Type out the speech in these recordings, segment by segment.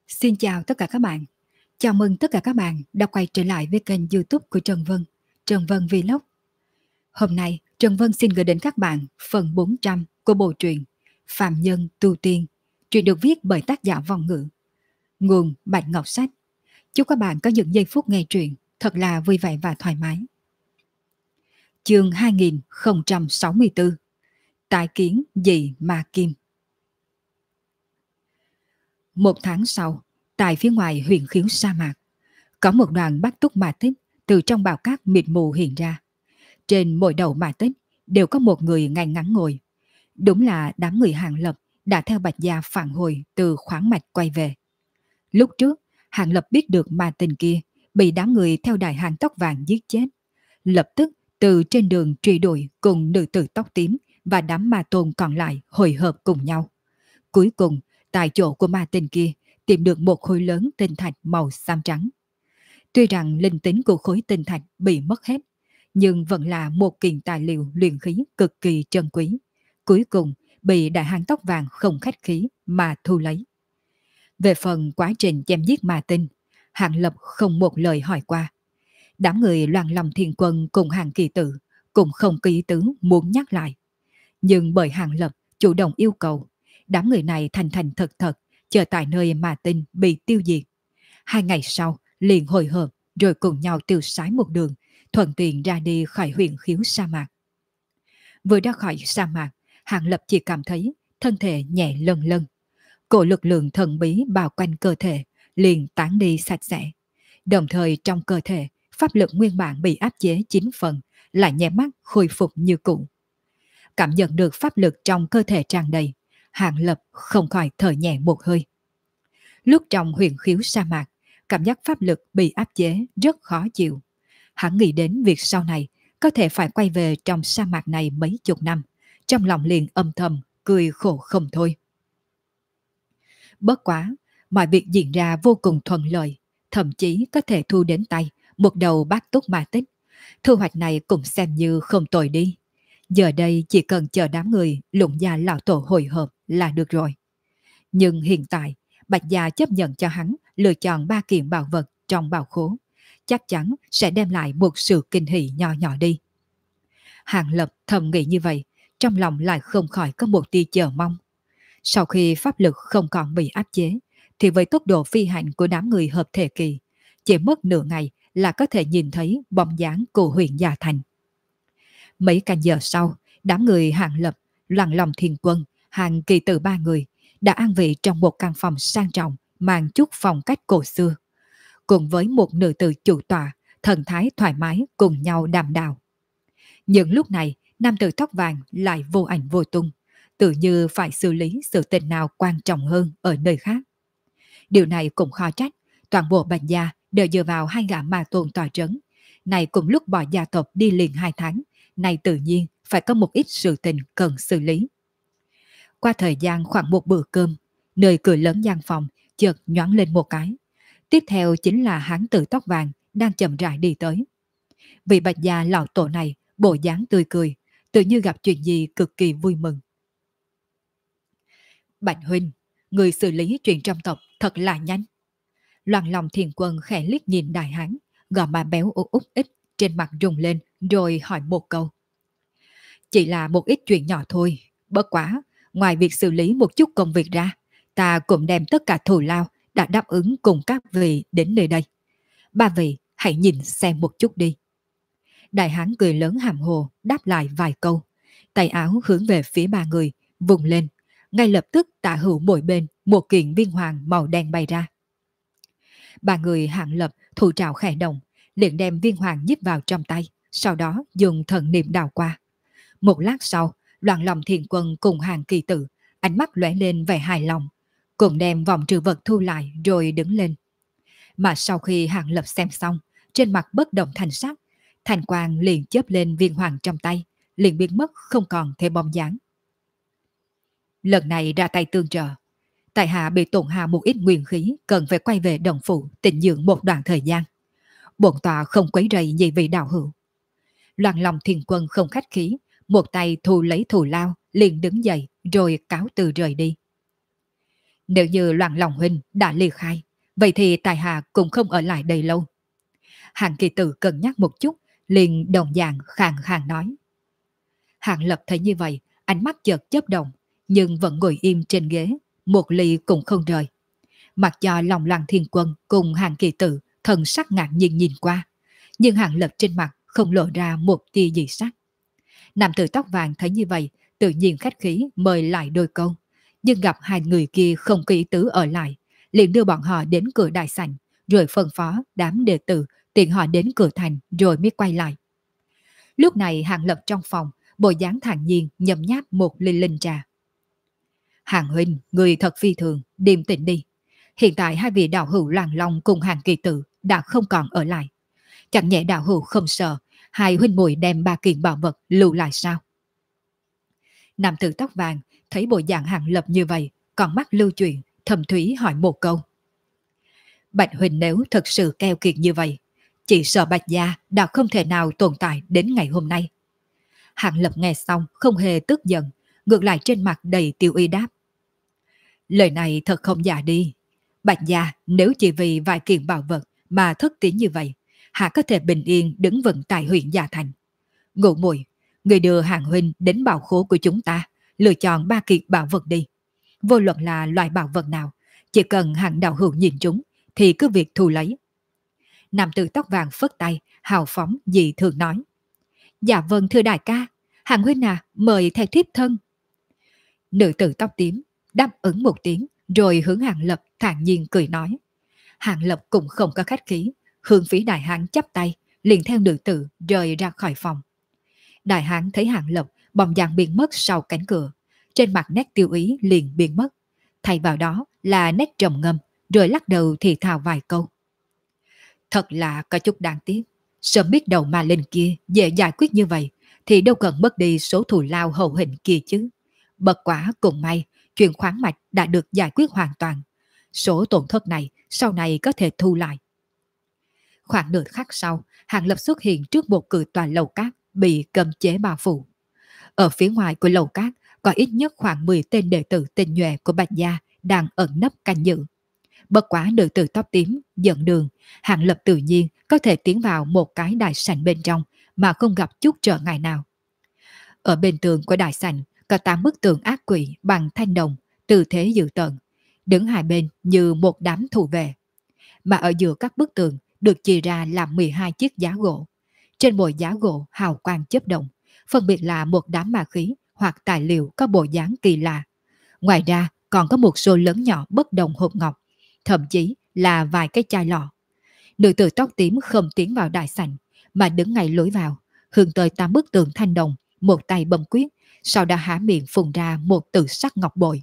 Xin chào tất cả các bạn. Chào mừng tất cả các bạn đã quay trở lại với kênh YouTube của Trần Vân Vlog. Hôm nay, Trần Vân xin gửi đến các bạn phần 400 của bộ truyện Phạm Nhân Tu Tiên, truyện được viết bởi tác giả Vong Ngữ. Nguồn Bạch Ngọc Sách. Chúc các bạn có những giây phút nghe truyện thật là vui vẻ và thoải mái. Chương 2064. Tái kiến dị ma kim. Một tháng sau, tại phía ngoài huyền khiếu sa mạc, có một đoàn bát túc ma tích từ trong bào cát mịt mù hiện ra. Trên mỗi đầu ma tích đều có một người ngay ngắn ngồi. Đúng là đám người Hàng Lập đã theo Bạch Gia phản hồi từ khoáng mạch quay về. Lúc trước, Hàng Lập biết được ma tinh kia bị đám người theo đại hàng tóc vàng giết chết. Lập tức từ trên đường truy đuổi cùng nữ tử tóc tím và đám ma tôn còn lại hội hợp cùng nhau. Cuối cùng, tại chỗ của ma tinh kia tìm được một khối lớn tinh thạch màu xám trắng. Tuy rằng linh tính của khối tinh thạch bị mất hết, nhưng vẫn là một kiện tài liệu luyện khí cực kỳ trân quý. Cuối cùng bị đại hán tóc vàng không khách khí mà thu lấy. Về phần quá trình chém giết ma tinh, Hạng Lập không một lời hỏi qua. Đám người Loan Long Thiên Quân cùng Hàng Kỳ Tử cũng không có ý tứ muốn nhắc lại. Nhưng bởi Hạng Lập chủ động yêu cầu, đám người này thành thành thật thật chờ tại nơi ma tinh bị tiêu diệt. 2 ngày sau liền hội hợp rồi cùng nhau tiêu sái một đường, thuận tiện ra đi khỏi huyện khiếu sa mạc. Vừa ra khỏi sa mạc, Hạng Lập chỉ cảm thấy thân thể nhẹ lân lân. Cổ lực lượng thần bí bao quanh cơ thể liền tán đi sạch sẽ. Đồng thời trong cơ thể, pháp lực nguyên bản bị áp chế 9 phần lại nhẹ mắt khôi phục như cũ. Cảm nhận được pháp lực trong cơ thể tràn đầy, Hạng Lập không khỏi thở nhẹ một hơi. Lúc trong huyện khiếu sa mạc, cảm giác pháp lực bị áp chế rất khó chịu. Hắn nghĩ đến việc sau này có thể phải quay về trong sa mạc này mấy chục năm, trong lòng liền âm thầm, cười khổ không thôi. Bất quá, mọi việc diễn ra vô cùng thuận lợi, thậm chí có thể thu đến tay một đầu bát túc ma tích. Thu hoạch này cũng xem như không tồi đi. Giờ đây chỉ cần chờ đám người Lũng Gia lão tổ hội hợp là được rồi. Nhưng hiện tại, Bạch Gia chấp nhận cho hắn lựa chọn 3 kiện bảo vật trong bảo khố, chắc chắn sẽ đem lại một sự kinh hỉ nhỏ nhỏ đi. Hàng Lập thầm nghĩ như vậy, trong lòng lại không khỏi có một tia chờ mong. Sau khi pháp lực không còn bị áp chế, thì với tốc độ phi hành của đám người hợp thể kỳ, chỉ mất nửa ngày là có thể nhìn thấy bóng dáng của huyện Gia Thành. Mấy canh giờ sau, đám người Hàng Lập, Loan Long Thiên Quân, Hàng Kỳ Tử 3 người đã an vị trong một căn phòng sang trọng mang chút phong cách cổ xưa. Cùng với một nữ tử chủ tọa, thần thái thoải mái cùng nhau đàm đạo. Nhưng lúc này, nam tử tóc vàng lại vô ảnh vô tung, tự như phải xử lý sự tình nào quan trọng hơn ở nơi khác. Điều này cũng khó trách, toàn bộ Bạch Gia đều dựa vào 2 gã ma tôn tòa trấn. Này cùng lúc bỏ gia tộc đi liền 2 tháng, này tự nhiên phải có một ít sự tình cần xử lý. Qua thời gian khoảng một bữa cơm, nơi cửa lớn gian phòng chợt nhoáng lên một cái. Tiếp theo chính là hán tử tóc vàng đang chậm rãi đi tới. Vị Bạch Gia lão tổ này bộ dáng tươi cười, tự như gặp chuyện gì cực kỳ vui mừng. Bạch huynh, người xử lý chuyện trong tộc thật là nhanh. Loan Long Thiên Quân khẽ liếc nhìn đại hán, gò má béo út ích trên mặt rung lên rồi hỏi một câu. Chỉ là một ít chuyện nhỏ thôi, bất quá, ngoài việc xử lý một chút công việc ra, ta cũng đem tất cả thù lao đã đáp ứng cùng các vị đến nơi đây. 3 vị hãy nhìn xem một chút đi. Đại hán cười lớn hàm hồ đáp lại vài câu, tay áo hướng về phía 3 người, vùng lên, ngay lập tức tả hữu mỗi bên một kiện viên hoàng màu đen bay ra. 3 người Hạng Lập thủ trảo khẽ động, liền đem viên hoàng nhíp vào trong tay, sau đó dùng thần niệm đào qua. Một lát sau, Loan Long Thiên Quân cùng Hàng Kỳ Tử, ánh mắt lóe lên vẻ hài lòng, cùng đem vòng trừ vật thu lại rồi đứng lên. Mà sau khi Hàng Lập xem xong, trên mặt bất động thành sắc, thành quang liền chớp lên viên hoàng trong tay, liền biến mất không còn thêm bóng dáng. Lần này ra tay tương trợ, tại hạ bị tổn hao một ít nguyên khí, cần phải quay về đồng phủ tịnh dưỡng một đoạn thời gian. Bổn tọa không quấy rầy nhị vị đạo hữu. Loan Long Thiên Quân không khách khí, một tay thu lấy thù lao, liền đứng dậy rồi cáo từ rời đi. Nếu như Loan Lòng huynh đã ly khai, vậy thì tại hạ cũng không ở lại đây lâu. Hàng Kỳ Tử cân nhắc một chút, liền đồng dạng khàn khàn nói. Hàng Lập thấy như vậy, ánh mắt chợt chớp động, nhưng vẫn ngồi im trên ghế, một ly cũng không rời. Mặc cho lòng Lăng Thiên Quân cùng Hàng Kỳ Tử thần sắc ngạc nhiên nhìn qua, nhưng Hàng Lập trên mặt không lộ ra một tia gì sắc. Nam tử tóc vàng thấy như vậy, tự nhiên khách khí mời lại đôi câu, nhưng gặp hai người kia không có ý tứ ở lại, liền đưa bọn họ đến cửa đại sảnh, rồi phân phó đám đệ tử tiện họ đến cửa thành rồi mới quay lại. Lúc này Hàng Lập trong phòng, bộ dáng thản nhiên nhấm nháp một ly linh trà. Hàng huynh, người thật phi thường, điềm tĩnh đi. Hiện tại hai vị đạo hữu Loan Long cùng Hàng Kỳ Tử đã không còn ở lại. Chẳng nhẽ đạo hữu không sợ hai huynh muội đem ba kiện bảo vật lưu lại sao? Nam tử tóc vàng thấy bộ dạng Hàng Lập như vậy, còn mắt lưu chuyển, thầm thúy hỏi một câu. Bạch huynh nếu thật sự keo kiệt như vậy, chỉ sợ Bạch gia đã không thể nào tồn tại đến ngày hôm nay. Hàng Lập nghe xong không hề tức giận, ngược lại trên mặt đầy tiêu y đáp. Lời này thật không giả đi. Bạch gia nếu chỉ vì vài kiện bảo vật mà thất tín như vậy, hạ có thể bình yên đứng vững tại huyện Gia Thành. Ngụ Muội, người đưa Hàng huynh đến bảo khố của chúng ta, lựa chọn ba kiện bảo vật đi. Vô luận là loại bảo vật nào, chỉ cần Hàng đạo hữu nhìn chúng thì cứ việc thu lấy. Nam tử tóc vàng phất tay, hào phóng dị thường nói. Dạ vâng thưa đại ca, Hàng huynh à, mời theo thiếp thân. Nữ tử tóc tím đáp ứng một tiếng, rồi hướng Hàng Lập thản nhiên cười nói. Hàng Lập cũng không có khách khí, hướng phía đại hán chắp tay, liền theo nữ tử rời ra khỏi phòng. Đại hán thấy Hàng Lập bóng dáng biến mất sau cánh cửa, trên mặt nét tiêu ý liền biến mất, thay vào đó là nét trầm ngâm, rồi lắc đầu thì thào vài câu. Thật là có chút đáng tiếc, sớm biết đầu ma linh kia dễ giải quyết như vậy, thì đâu cần mất đi số thù lao hậu hình kia chứ. Bật quả cùng may, chuyện khoáng mạch đã được giải quyết hoàn toàn. Số tổn thất này sau này có thể thu lại. Khoảng nửa khắc sau, Hàng Lập xuất hiện trước một cửa tòa lầu cát bị cấm chế bao phủ. Ở phía ngoài của lầu cát có ít nhất khoảng 10 tên đệ tử tinh nhuệ của Bạch gia đang ẩn nấp canh giữ. Bất quá nữ tử tóc tím dẫn đường, Hàng Lập tự nhiên có thể tiến vào một cái đại sảnh bên trong mà không gặp chút trở ngại nào. Ở bên tường của đại sảnh có 8 bức tượng ác quỷ bằng thanh đồng, tư thế dữ tợn, đứng hai bên như một đám thủ vệ. Mà ở giữa các bức tường được chia ra làm 12 chiếc giá gỗ. Trên mỗi giá gỗ hào quang chớp động, phân biệt là một đám ma khí hoặc tài liệu có bộ dáng kỳ lạ. Ngoài ra còn có một số lớn nhỏ bất đồng hộp ngọc, thậm chí là vài cái chai lọ. Nữ tử tóc tím không tiến vào đại sảnh mà đứng ngay lối vào, hướng tới 8 bức tường thanh đồng, một tay bấm quyết, sau đó há miệng phun ra một tự sắc ngọc bội.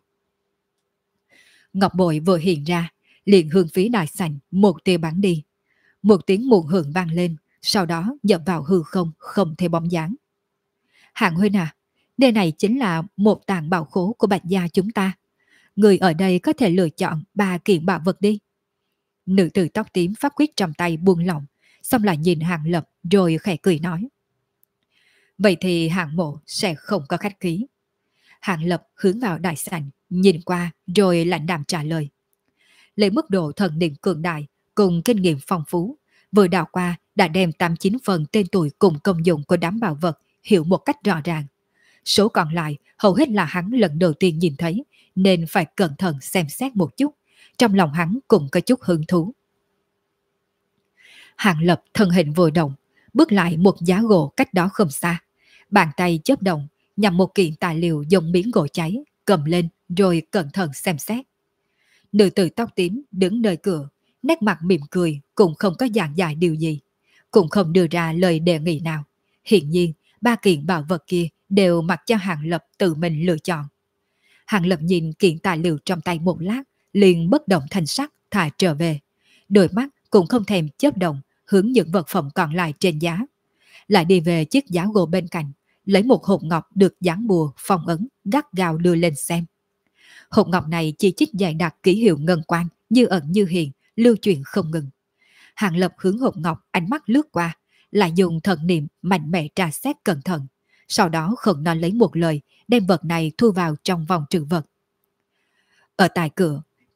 Ngọc bội vừa hiện ra, liền hướng phía đại sảnh một tia bắn đi. Một tiếng muộn hưởng vang lên, sau đó nhập vào hư không, không thể bóng dáng. Hạng huynh à, nơi này chính là một tàng bảo khố của Bạch gia chúng ta. Người ở đây có thể lựa chọn 3 kiện bảo vật đi. Nữ tử tóc tím pháp quyết trong tay buông lỏng, xong lại nhìn Hàng Lập rồi khẽ cười nói. Vậy thì Hàng mộ sẽ không có khách khí. Hàng Lập hướng vào đại sảnh, nhìn qua rồi lạnh đạm trả lời. Lấy mức độ thần niệm cường đại cùng kinh nghiệm phong phú, vừa đào qua đã đem 89 phần tên tuổi cùng công dụng của đám bảo vật hiểu một cách rõ ràng. Số còn lại hầu hết là hắn lần đầu tiên nhìn thấy, nên phải cẩn thận xem xét một chút. Trong lòng hắn cũng có chút hứng thú. Hàng Lập thân hình vừa động, bước lại một giá gỗ cách đó không xa. Bàn tay chớp động, nhằm một kiện tài liệu dùng miếng gỗ cháy, cầm lên rồi cẩn thận xem xét. Nữ tử tóc tím đứng nơi cửa, nét mặt mỉm cười, cũng không có giảng giải điều gì, cũng không đưa ra lời đề nghị nào. Hiển nhiên, 3 kiện bảo vật kia đều mặc cho Hàng Lập tự mình lựa chọn. Hàng Lập nhìn kiện tài liệu trong tay một lát, liền bất động thanh sắc thả trở về. Đôi mắt cũng không thèm chớp động, hướng những vật phẩm còn lại trên giá. Lại đi về chiếc giá gỗ bên cạnh, lấy một hộp ngọc được dán bùa phong ấn, gắt gao đưa lên xem. Hộp ngọc này chỉ trích dày đặc ký hiệu ngân quan, như ẩn như hiện, lưu truyền không ngừng. Hàng Lập hướng hộp ngọc, ánh mắt lướt qua, lại dùng thần niệm mạnh mẽ tra xét cẩn thận. Sau đó không nói lấy một lời, đem vật này thu vào trong vòng trữ vật. Ở tại cửa,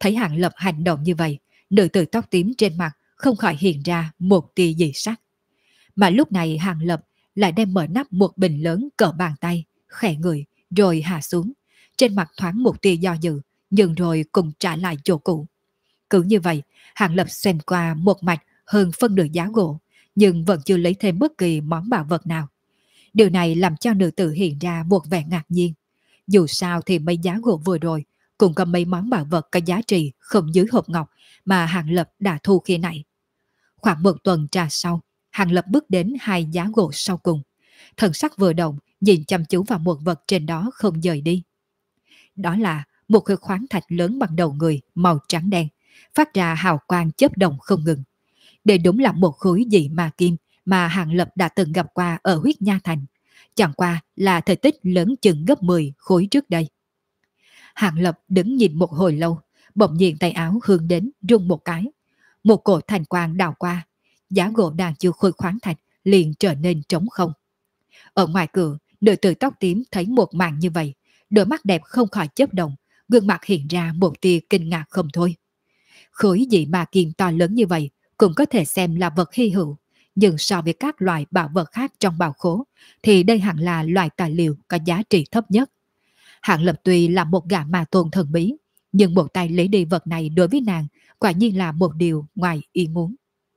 Thấy Hàng Lập hành động như vậy, nữ tử tóc tím trên mặt không khỏi hiện ra một tia dị sắc. Mà lúc này Hàng Lập lại đem mở nắp một bình lớn cỡ bàn tay, khẽ người, rồi hạ xuống. Trên mặt thoáng một tia do dự, nhưng rồi cùng trả lại chỗ cũ. Cứ như vậy, Hàng Lập xem qua một mạch hơn phân nửa giá gỗ, nhưng vẫn chưa lấy thêm bất kỳ món bảo vật nào. Điều này làm cho nữ tử hiện ra một vẻ ngạc nhiên. Dù sao thì mấy giá gỗ vừa rồi cũng có mấy món bảo vật có giá trị không dưới hộp ngọc mà Hàng Lập đã thu khi nãy. Khoảng một tuần trà sau, Hàng Lập bước đến hai giá gỗ sau cùng. Thần sắc vừa động, nhìn chăm chú vào một vật trên đó không dời đi. Đó là một khối khoáng thạch lớn bằng đầu người, màu trắng đen, phát ra hào quang chớp động không ngừng. Đây đúng là một khối dị ma kim mà Hàng Lập đã từng gặp qua ở huyết nha thành. Chẳng qua là thể tích lớn chừng gấp 10 khối trước đây. Hàng Lập đứng nhìn một hồi lâu, bỗng nhiên tay áo hướng đến rung một cái. Một cổ thành quang đào qua, giá gỗ đang chứa khối khoáng thạch liền trở nên trống không. Ở ngoài cửa, nữ tử tóc tím thấy một màn như vậy, đôi mắt đẹp không khỏi chớp động, gương mặt hiện ra một tia kinh ngạc không thôi. Khối dị ma kim to lớn như vậy cũng có thể xem là vật hy hữu, nhưng so với các loại bảo vật khác trong bảo khố, thì đây hẳn là loại tài liệu có giá trị thấp nhất. Hàng Lập tuy là một gã ma tôn thần bí, nhưng một tay lấy đi vật này đối với nàng quả nhiên là một điều ngoài ý muốn.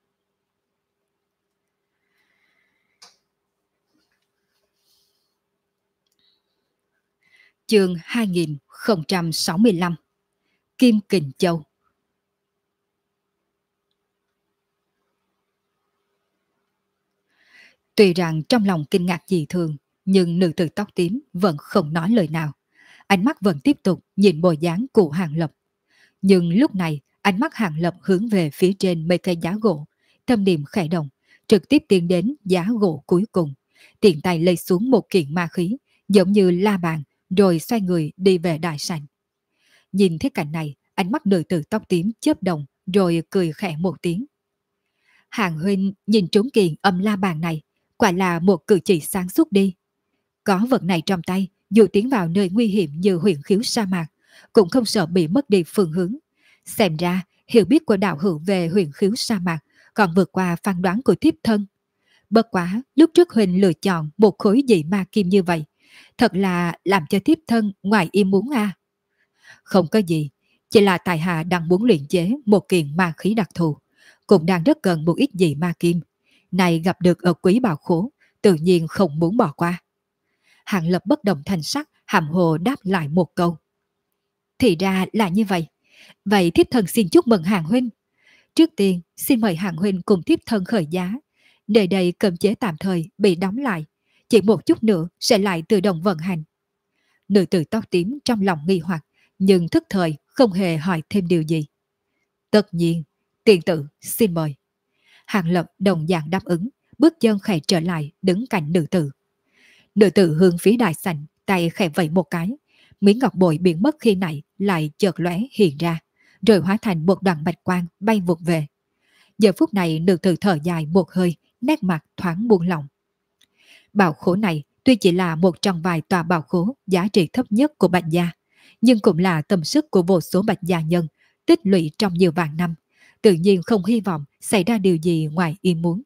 Chương 2065 Kim Kình Châu. Tuy rằng trong lòng kinh ngạc dị thường, nhưng nữ tử tóc tím vẫn không nói lời nào. Ánh mắt vẫn tiếp tục nhìn bộ dáng của Hàng Lập. Nhưng lúc này, ánh mắt Hàng Lập hướng về phía trên mấy cây giá gỗ, tâm niệm khẽ động, trực tiếp tiến đến giá gỗ cuối cùng, tiện tay lấy xuống một kiện ma khí, giống như la bàn, rồi xoay người đi về đại sảnh. Nhìn thấy cảnh này, ánh mắt nữ tử tóc tím chớp động, rồi cười khẽ một tiếng. Hàng huynh nhìn trúng kiện âm la bàn này, quả là một cử chỉ sáng suốt đi. Có vật này trong tay, dù tiến vào nơi nguy hiểm như huyền khiếu sa mạc, cũng không sợ bị mất đi phương hướng. Xem ra, hiểu biết của đạo hữu về huyền khiếu sa mạc còn vượt qua phán đoán của thiếp thân. Bất quá, lúc trước huynh lựa chọn một khối dị ma kim như vậy, thật là làm cho thiếp thân ngoài ý muốn a. Không có gì, chỉ là tài hạ đang muốn luyện chế một kiện ma khí đặc thù, cũng đang rất cần một ít dị ma kim. Này gặp được ở quý bảo khố, tự nhiên không muốn bỏ qua. Hàng Lập bất động thành sắc, hàm hồ đáp lại một câu. Thì ra là như vậy. Vậy thiếp thân xin chúc mừng Hàng huynh. Trước tiên, xin mời Hàng huynh cùng thiếp thân khởi giá. Nơi đây cấm chế tạm thời bị đóng lại. Chỉ một chút nữa sẽ lại tự động vận hành. Nữ tử tóc tím trong lòng nghi hoặc, nhưng thức thời không hề hỏi thêm điều gì. Tất nhiên, tiền tử xin mời. Hàng Lập đồng dạng đáp ứng, bước chân khẽ trở lại đứng cạnh nữ tử. Nữ tử hướng phía đại sảnh, tay khẽ vẫy một cái. Miếng ngọc bội biến mất khi nãy lại chợt lóe hiện ra, rồi hóa thành một đoàn bạch quang bay vụt về. Giờ phút này nữ tử thở dài một hơi, nét mặt thoáng buông lỏng. Bảo khố này tuy chỉ là một trong vài tòa bảo khố giá trị thấp nhất của Bạch Gia, nhưng cũng là tâm sức của vô số Bạch Gia nhân tích lũy trong nhiều vạn năm, tự nhiên không hy vọng xảy ra điều gì ngoài ý muốn.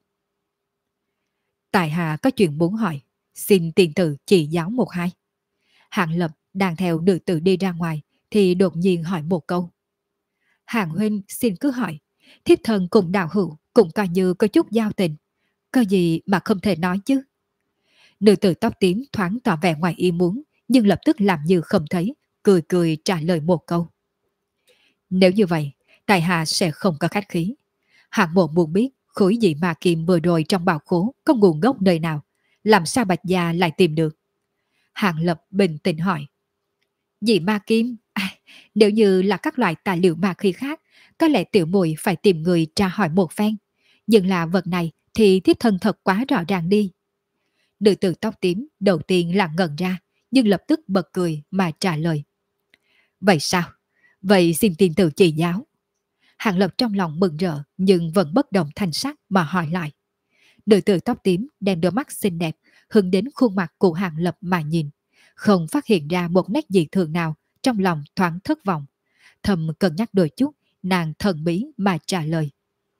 Tại hạ có chuyện muốn hỏi, xin tiền tử chỉ giáo một hai. Hàng Lập đang theo nữ tử đi ra ngoài thì đột nhiên hỏi một câu. Hàng huynh xin cứ hỏi, thiếp thân cùng đạo hữu cũng coi như có chút giao tình, có gì mà không thể nói chứ. Nữ tử tóc tím thoáng tỏ vẻ ngoài ý muốn, nhưng lập tức làm như không thấy, cười cười trả lời một câu. Nếu như vậy, tại hạ sẽ không có khách khí. Hạng mộ muốn biết khối dị ma kim vừa rồi trong bảo khố có nguồn gốc nơi nào, làm sao Bạch Gia lại tìm được. Hàng Lập bình tĩnh hỏi. Dị ma kim? Nếu như là các loại tài liệu ma khí khác, có lẽ tiểu muội phải tìm người tra hỏi một phen. Nhưng là vật này thì thiếp thân thật quá rõ ràng đi. Nữ tử tóc tím đầu tiên là ngẩn ra, nhưng lập tức bật cười mà trả lời. Vậy sao? Vậy xin tiền tử chỉ giáo. Hàng Lập trong lòng mừng rỡ nhưng vẫn bất động thành sắc mà hỏi lại. Nữ tử tóc tím đem đôi mắt xinh đẹp hướng đến khuôn mặt của Hàng Lập mà nhìn, không phát hiện ra một nét dị thường nào, trong lòng thoáng thất vọng. thầm cân nhắc đôi chút, nàng thần bí mà trả lời.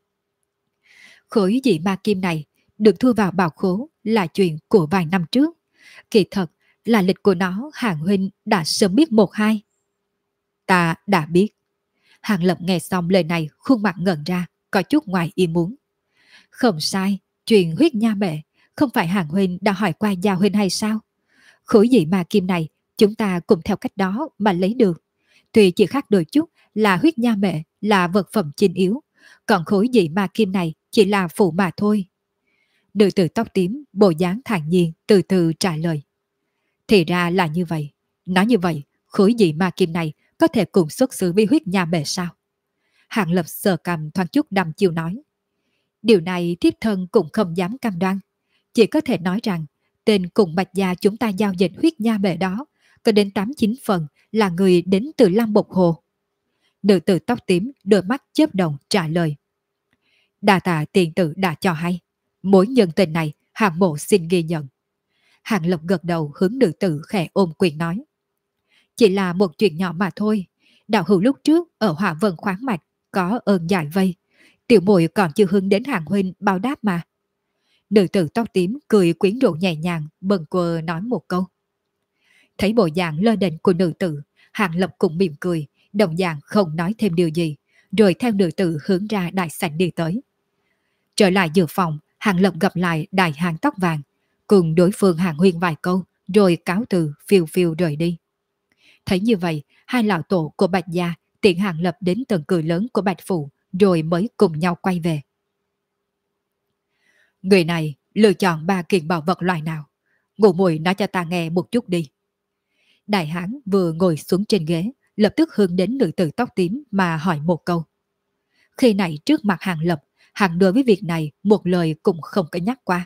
Khối dị ma kim này được thu vào bảo khố là chuyện của vài năm trước. Kỳ thật là lịch của nó Hàng huynh đã sớm biết một hai. Ta đã biết. Hàng Lập nghe xong lời này khuôn mặt ngẩn ra, có chút ngoài ý muốn. Không sai, chuyện huyết nha mẹ, không phải Hàng huynh đã hỏi qua Gia huynh hay sao? Khối dị ma kim này chúng ta cùng theo cách đó mà lấy được. Tuy chỉ khác đôi chút là huyết nha mẹ là vật phẩm chính yếu, còn khối dị ma kim này chỉ là phụ mà thôi. Nữ tử tóc tím bộ dáng thản nhiên từ từ trả lời. Thì ra là như vậy. Nói như vậy, khối dị ma kim này có thể cùng xuất xứ với huyết nha mẹ sao? Hàng Lập sờ cầm thoáng chút đăm chiêu nói. Điều này thiếp thân cũng không dám cam đoan. Chỉ có thể nói rằng tên cùng Bạch Gia chúng ta giao dịch huyết nha mẹ đó có đến 8-9 phần là người đến từ Lam Bộc Hồ. Nữ tử tóc tím đôi mắt chớp đồng trả lời. Đà tạ tiền tử đã cho hay. Mối nhân tình này Hàng mộ xin ghi nhận. Hàng Lập gật đầu hướng nữ tử khẽ ôm quyền nói. Chỉ là một chuyện nhỏ mà thôi. Đạo hữu lúc trước ở Hỏa Vân khoáng mạch có ơn giải vây. Tiểu muội còn chưa hướng đến Hàng huynh báo đáp mà. Nữ tử tóc tím cười quyến rũ nhẹ nhàng bần quơ nói một câu. Thấy bộ dạng lơ đễnh của nữ tử, Hàng Lập cũng mỉm cười, đồng dạng không nói thêm điều gì, rồi theo nữ tử hướng ra đại sảnh đi tới. Trở lại dự phòng, Hàng Lập gặp lại đại hán tóc vàng, cùng đối phương Hàng huyên vài câu, rồi cáo từ phiêu phiêu rời đi. Thấy như vậy, hai lão tổ của Bạch Gia tiện Hàng Lập đến tầng cửa lớn của Bạch Phủ, rồi mới cùng nhau quay về. Người này lựa chọn 3 kiện bảo vật loại nào? Ngụ muội nói cho ta nghe một chút đi. Đại hán vừa ngồi xuống trên ghế, lập tức hướng đến nữ tử tóc tím mà hỏi một câu. Khi này trước mặt Hàng Lập, Hàng đối với việc này một lời cũng không có nhắc qua.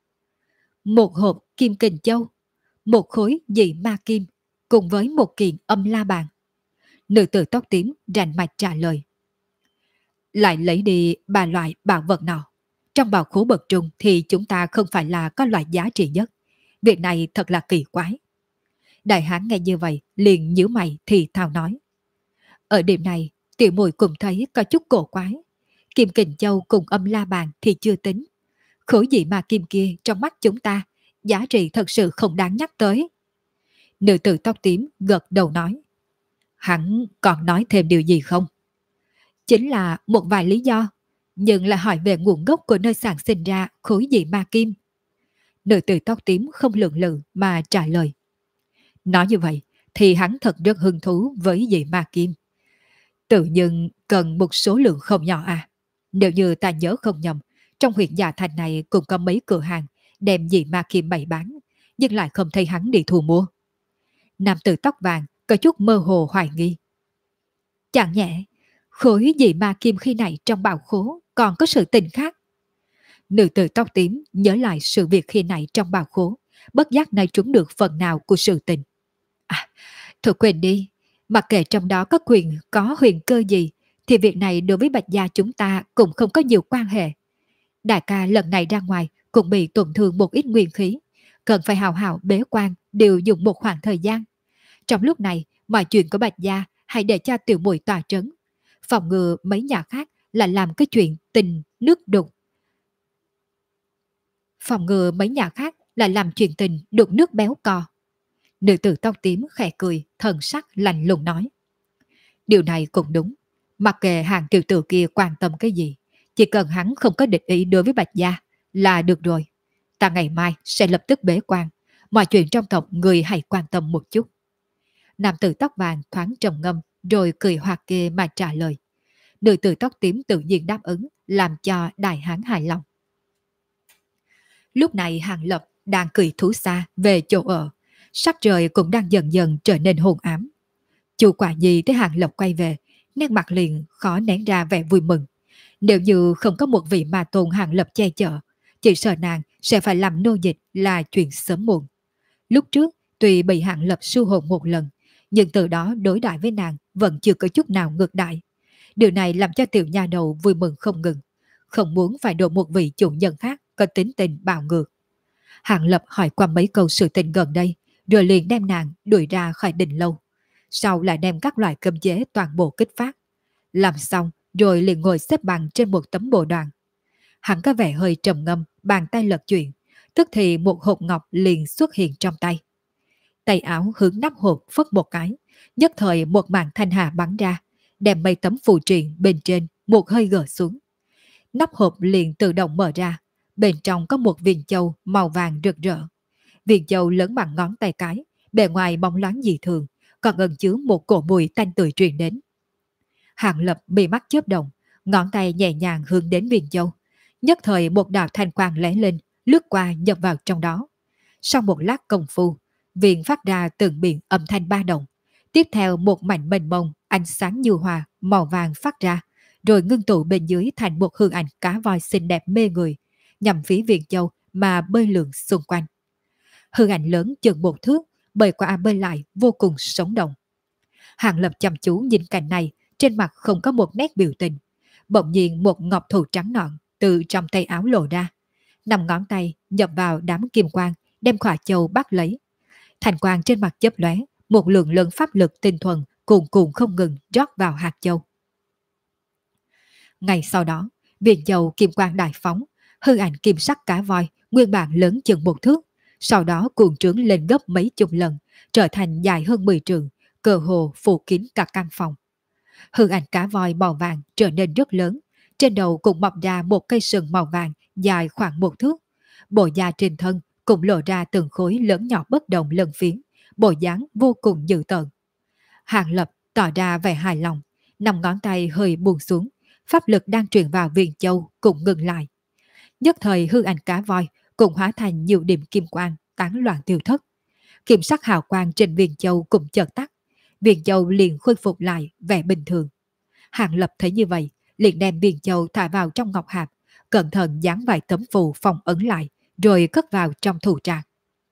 Một hộp kim kình châu, một khối dị ma kim, cùng với một kiện âm la bàn. Nữ tử tóc tím rành mạch trả lời. Lại lấy đi 3 loại bảo vật nào? Trong bảo khố bậc trung thì chúng ta không phải là có loại giá trị nhất. Việc này thật là kỳ quái. Đại hán nghe như vậy liền nhíu mày thì thào nói. Ở điểm này tiểu muội cũng thấy có chút cổ quái. Kim kình châu cùng âm la bàn thì chưa tính. Khối dị ma kim kia trong mắt chúng ta giá trị thật sự không đáng nhắc tới. Nữ tử tóc tím gật đầu nói. Hắn còn nói thêm điều gì không? Chính là một vài lý do, nhưng lại hỏi về nguồn gốc của nơi sản sinh ra khối dị ma kim. Nữ tử tóc tím không lưỡng lự mà trả lời. Nói như vậy thì hắn thật rất hứng thú với dị ma kim. Tự nhiên cần một số lượng không nhỏ à. Nếu như ta nhớ không nhầm, trong huyện Dạ Thành này cũng có mấy cửa hàng đem dị ma kim bày bán, nhưng lại không thấy hắn đi thu mua. Nam tử tóc vàng có chút mơ hồ hoài nghi. Chẳng nhẽ khối dị ma kim khi này trong bảo khố còn có sự tình khác? Nữ tử tóc tím nhớ lại sự việc khi này trong bảo khố, bất giác này trúng được phần nào của sự tình. À, thôi quên đi, mặc kệ trong đó có huyền cơ gì, thì việc này đối với Bạch Gia chúng ta cũng không có nhiều quan hệ. Đại ca lần này ra ngoài cũng bị tổn thương một ít nguyên khí, cần phải hào hào bế quan đều dùng một khoảng thời gian. Trong lúc này, mọi chuyện của Bạch Gia hãy để cho tiểu muội tòa trấn, phòng ngừa mấy nhà khác là làm cái chuyện tình nước đục. Phòng ngừa mấy nhà khác là làm chuyện tình đục nước béo cò. Nữ tử tóc tím khẽ cười, thần sắc lạnh lùng nói. Điều này cũng đúng. Mặc kệ hàng kiều tử kia quan tâm cái gì, chỉ cần hắn không có địch ý đối với Bạch Gia là được rồi. Ta ngày mai sẽ lập tức bế quan. Mọi chuyện trong tộc người hãy quan tâm một chút. Nam tử tóc vàng thoáng trầm ngâm rồi cười hoạt kê mà trả lời. Nữ tử tóc tím tự nhiên đáp ứng, làm cho đại hán hài lòng. Lúc này Hàng Lập đang cười thú xa về chỗ ở, sắc trời cũng đang dần dần trở nên hồn ám. Chu Quả Nhi thấy Hàng Lập quay về, nét mặt liền khó nén ra vẻ vui mừng. Nếu như không có một vị ma tôn Hàng Lập che chở, chỉ sợ nàng sẽ phải làm nô dịch là chuyện sớm muộn. Lúc trước tuy bị Hàng Lập su hồn một lần, nhưng từ đó đối đãi với nàng vẫn chưa có chút nào ngược đại. Điều này làm cho tiểu nha đầu vui mừng không ngừng, không muốn phải đổ một vị chủ nhân khác có tính tình bạo ngược. Hàng Lập hỏi qua mấy câu sự tình gần đây, rồi liền đem nàng đuổi ra khỏi đình lâu. sau lại đem các loại cơm chế toàn bộ kích phát. Làm xong rồi liền ngồi xếp bằng trên một tấm bộ đoàn. Hắn có vẻ hơi trầm ngâm, bàn tay lật chuyển, tức thì một hộp ngọc liền xuất hiện trong tay. Tay áo hướng nắp hộp phất một cái, nhất thời một màn thanh hà bắn ra, đem mấy tấm phù triện bên trên một hơi gỡ xuống. Nắp hộp liền tự động mở ra, bên trong có một viên châu màu vàng rực rỡ. Viên châu lớn bằng ngón tay cái, bề ngoài bóng loáng dị thường, còn ẩn chứa một cổ mùi tanh tươi truyền đến. Hàng Lập bị mắt chớp động, ngón tay nhẹ nhàng hướng đến viên châu. Nhất thời một đạo thanh quang lóe lên, lướt qua nhập vào trong đó. Sau một lát công phu, viên phát ra từng biển âm thanh ba động. Tiếp theo một mảnh mênh mông, ánh sáng như hoa, màu vàng phát ra, rồi ngưng tụ bên dưới thành một hương ảnh cá voi xinh đẹp mê người, nhằm phía viên châu mà bơi lượn xung quanh. Hương ảnh lớn chừng một thước, bơi qua bơi lại vô cùng sống động. Hàng Lập chăm chú nhìn cảnh này, trên mặt không có một nét biểu tình. Bỗng nhiên một ngọc thủ trắng nõn từ trong tay áo lộ ra. 5 ngón tay nhập vào đám kim quang, đem khỏa châu bắt lấy. Thành quang trên mặt chớp lóe, một lượng lớn pháp lực tinh thuần cuồn cuộn không ngừng rót vào hạt châu. Ngày sau đó, viên châu kim quang đại phóng, hư ảnh kim sắc cá voi nguyên bản lớn chừng một thước, sau đó cuồng trướng lên gấp mấy chục lần, trở thành dài hơn 10 trượng, cơ hồ phủ kín cả căn phòng. Hư ảnh cá voi màu vàng trở nên rất lớn, trên đầu cũng mọc ra một cây sừng màu vàng dài khoảng một thước. Bộ da trên thân cũng lộ ra từng khối lớn nhỏ bất đồng lân phiến, bộ dáng vô cùng dữ tợn. Hàng Lập tỏ ra vẻ hài lòng, 5 ngón tay hơi buông xuống, pháp lực đang truyền vào viên châu cũng ngừng lại. Nhất thời hư ảnh cá voi cũng hóa thành nhiều điểm kim quang tán loạn tiêu thất. Kim sắc hào quang trên viên châu cũng chợt tắt, viên châu liền khôi phục lại vẻ bình thường. Hàng Lập thấy như vậy, liền đem viên châu thả vào trong ngọc hạp, cẩn thận dán vài tấm phù phong ấn lại, rồi cất vào trong thủ trạc.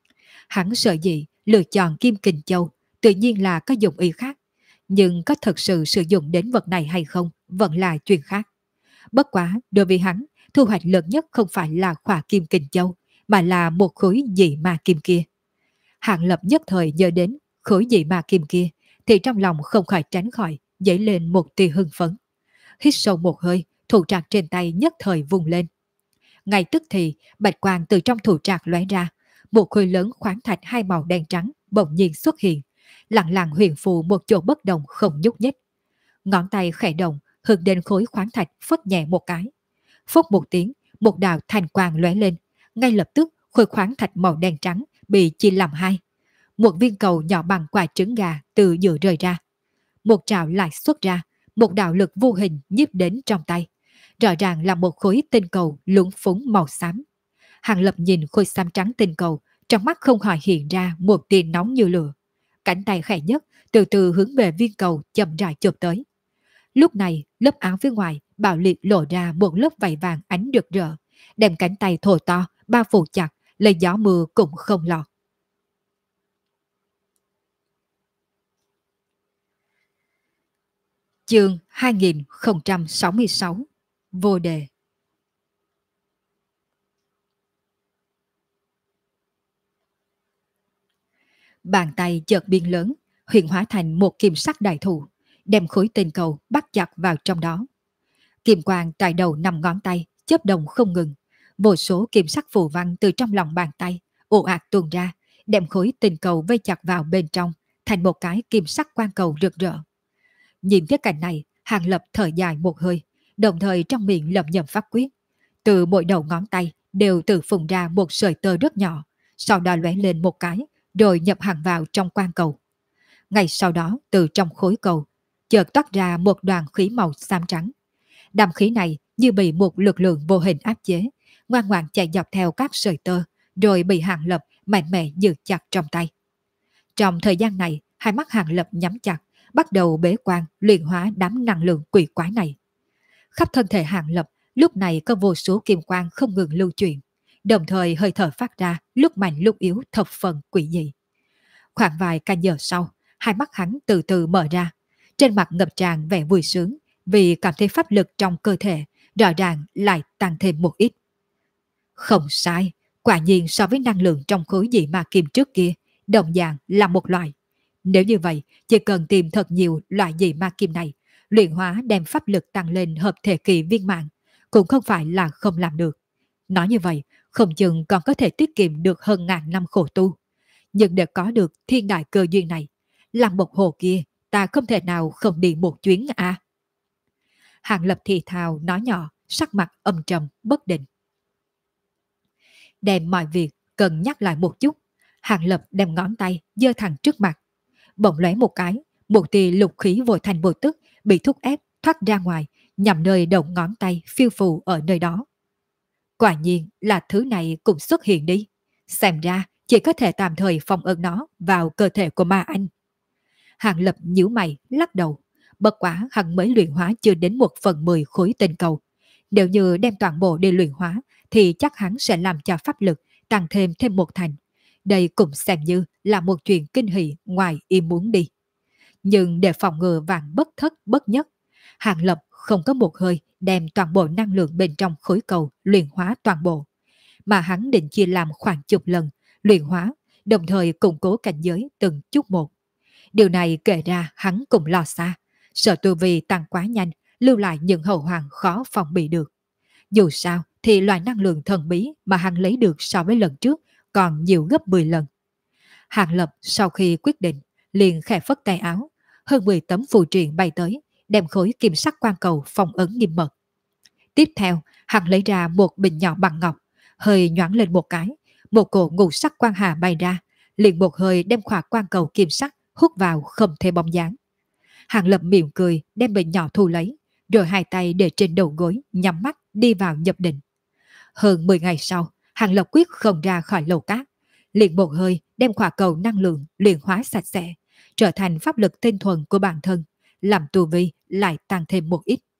Hắn sợ dĩ lựa chọn kim kình châu, tự nhiên là có dụng ý khác, nhưng có thật sự sử dụng đến vật này hay không vẫn là chuyện khác. Bất quá đối với hắn, thu hoạch lớn nhất không phải là khỏa kim kình châu, mà là một khối dị ma kim kia. Hàng Lập nhất thời nhớ đến khối dị ma kim kia, thì trong lòng không khỏi tránh khỏi dấy lên một tia hưng phấn. Hít sâu một hơi, thủ trạc trên tay nhất thời vùng lên. Ngay tức thì bạch quang từ trong thủ trạc lóe ra, một khối lớn khoáng thạch hai màu đen trắng bỗng nhiên xuất hiện, lặng lặng huyền phù một chỗ bất động không nhúc nhích. Ngón tay khẽ động, hướng đến khối khoáng thạch phất nhẹ một cái. Phốc một tiếng, một đạo thanh quang lóe lên, ngay lập tức khối khoáng thạch màu đen trắng bị chia làm hai. Một viên cầu nhỏ bằng quả trứng gà từ giữa rơi ra. Một trảo lại xuất ra, một đạo lực vô hình nhiếp đến trong tay. Rõ ràng là một khối tinh cầu lũng phúng màu xám. Hàng Lập nhìn khối xám trắng tinh cầu, trong mắt không khỏi hiện ra một tia nóng như lửa. Cánh tay khẽ nhất, từ từ hướng về viên cầu chậm rãi chụp tới. Lúc này, lớp áo phía ngoài bạo liệt lộ ra một lớp vảy vàng ánh rực rỡ, đem cánh tay thô to bao phủ chặt, lấy gió mưa cũng không lọt. Chương 2066 Vô đề. Bàn tay chợt biến lớn, hiện hóa thành một kim sắc đại thủ, đem khối tinh cầu bắt chặt vào trong đó. Kim quang tại đầu 5 ngón tay chớp đồng không ngừng, vô số kim sắc phù văn từ trong lòng bàn tay ồ ạt tuôn ra, đem khối tinh cầu vây chặt vào bên trong, thành một cái kim sắc quang cầu rực rỡ. Nhìn thấy cảnh này, Hàng Lập thở dài một hơi, đồng thời trong miệng lẩm nhẩm pháp quyết. Từ mỗi đầu ngón tay đều tự phùng ra một sợi tơ rất nhỏ, sau đó lóe lên một cái, rồi nhập hẳn vào trong quang cầu. Ngay sau đó, từ trong khối cầu, chợt toát ra một đoàn khí màu xám trắng. Đám khí này như bị một lực lượng vô hình áp chế, ngoan ngoãn chạy dọc theo các sợi tơ, rồi bị Hàng Lập mạnh mẽ giữ chặt trong tay. Trong thời gian này, hai mắt Hàng Lập nhắm chặt, bắt đầu bế quan luyện hóa đám năng lượng quỷ quái này. Khắp thân thể Hàng Lập lúc này có vô số kim quang không ngừng lưu chuyển, đồng thời hơi thở phát ra lúc mạnh lúc yếu thập phần quỷ dị. Khoảng vài canh giờ sau, hai mắt hắn từ từ mở ra, trên mặt ngập tràn vẻ vui sướng vì cảm thấy pháp lực trong cơ thể rõ ràng lại tăng thêm một ít. Không sai, quả nhiên so với năng lượng trong khối dị ma kim trước kia, đồng dạng là một loại. Nếu như vậy, chỉ cần tìm thật nhiều loại dị ma kim này, luyện hóa đem pháp lực tăng lên hợp thể kỳ viên mãn, cũng không phải là không làm được. Nói như vậy, không chừng còn có thể tiết kiệm được hơn ngàn năm khổ tu. Nhưng để có được thiên đại cơ duyên này, làm một hồ kia, ta không thể nào không đi một chuyến à. Hàng Lập thì thào nói nhỏ, sắc mặt âm trầm, bất định. Đem mọi việc cần nhắc lại một chút. Hàng Lập đem ngón tay giơ thẳng trước mặt. Bỗng lóe một cái, một tia lục khí vội thành vô tức bị thúc ép thoát ra ngoài, nhằm nơi đầu ngón tay phiêu phù ở nơi đó. Quả nhiên là thứ này cũng xuất hiện đi. Xem ra chỉ có thể tạm thời phong ấn nó vào cơ thể của ma anh. Hàng Lập nhíu mày, lắc đầu. Bất quá hắn mới luyện hóa chưa đến 1/10 khối tinh cầu. Nếu như đem toàn bộ đi luyện hóa, thì chắc hắn sẽ làm cho pháp lực tăng thêm một thành. Đây cũng xem như là một chuyện kinh hỉ ngoài ý muốn đi. Nhưng để phòng ngừa vạn bất thất bất nhất, Hàng Lập không có một hơi đem toàn bộ năng lượng bên trong khối cầu luyện hóa toàn bộ, mà hắn định chia làm khoảng chục lần luyện hóa, đồng thời củng cố cảnh giới từng chút một. Điều này kể ra hắn cũng lo xa, sợ tu vi tăng quá nhanh, lưu lại những hậu hoàng khó phòng bị được. Dù sao thì loại năng lượng thần bí mà hắn lấy được so với lần trước còn nhiều gấp 10 lần. Hàng Lập sau khi quyết định, liền khẽ phất tay áo, hơn 10 tấm phù triện bay tới, đem khối kim sắc quan cầu phong ấn nghiêm mật. Tiếp theo, hắn lấy ra một bình nhỏ bằng ngọc, hơi nhoáng lên một cái, một cổ ngũ sắc quang hà bay ra, liền một hơi đem khỏa quan cầu kim sắc hút vào không thể bóng dáng. Hàng Lập mỉm cười đem bình nhỏ thu lấy, rồi hai tay để trên đầu gối, nhắm mắt đi vào nhập định. Hơn 10 ngày sau, Hàng Lập quyết không ra khỏi lầu cát, liền một hơi đem khỏa cầu năng lượng luyện hóa sạch sẽ, trở thành pháp lực tinh thuần của bản thân, làm tu vi lại tăng thêm một ít.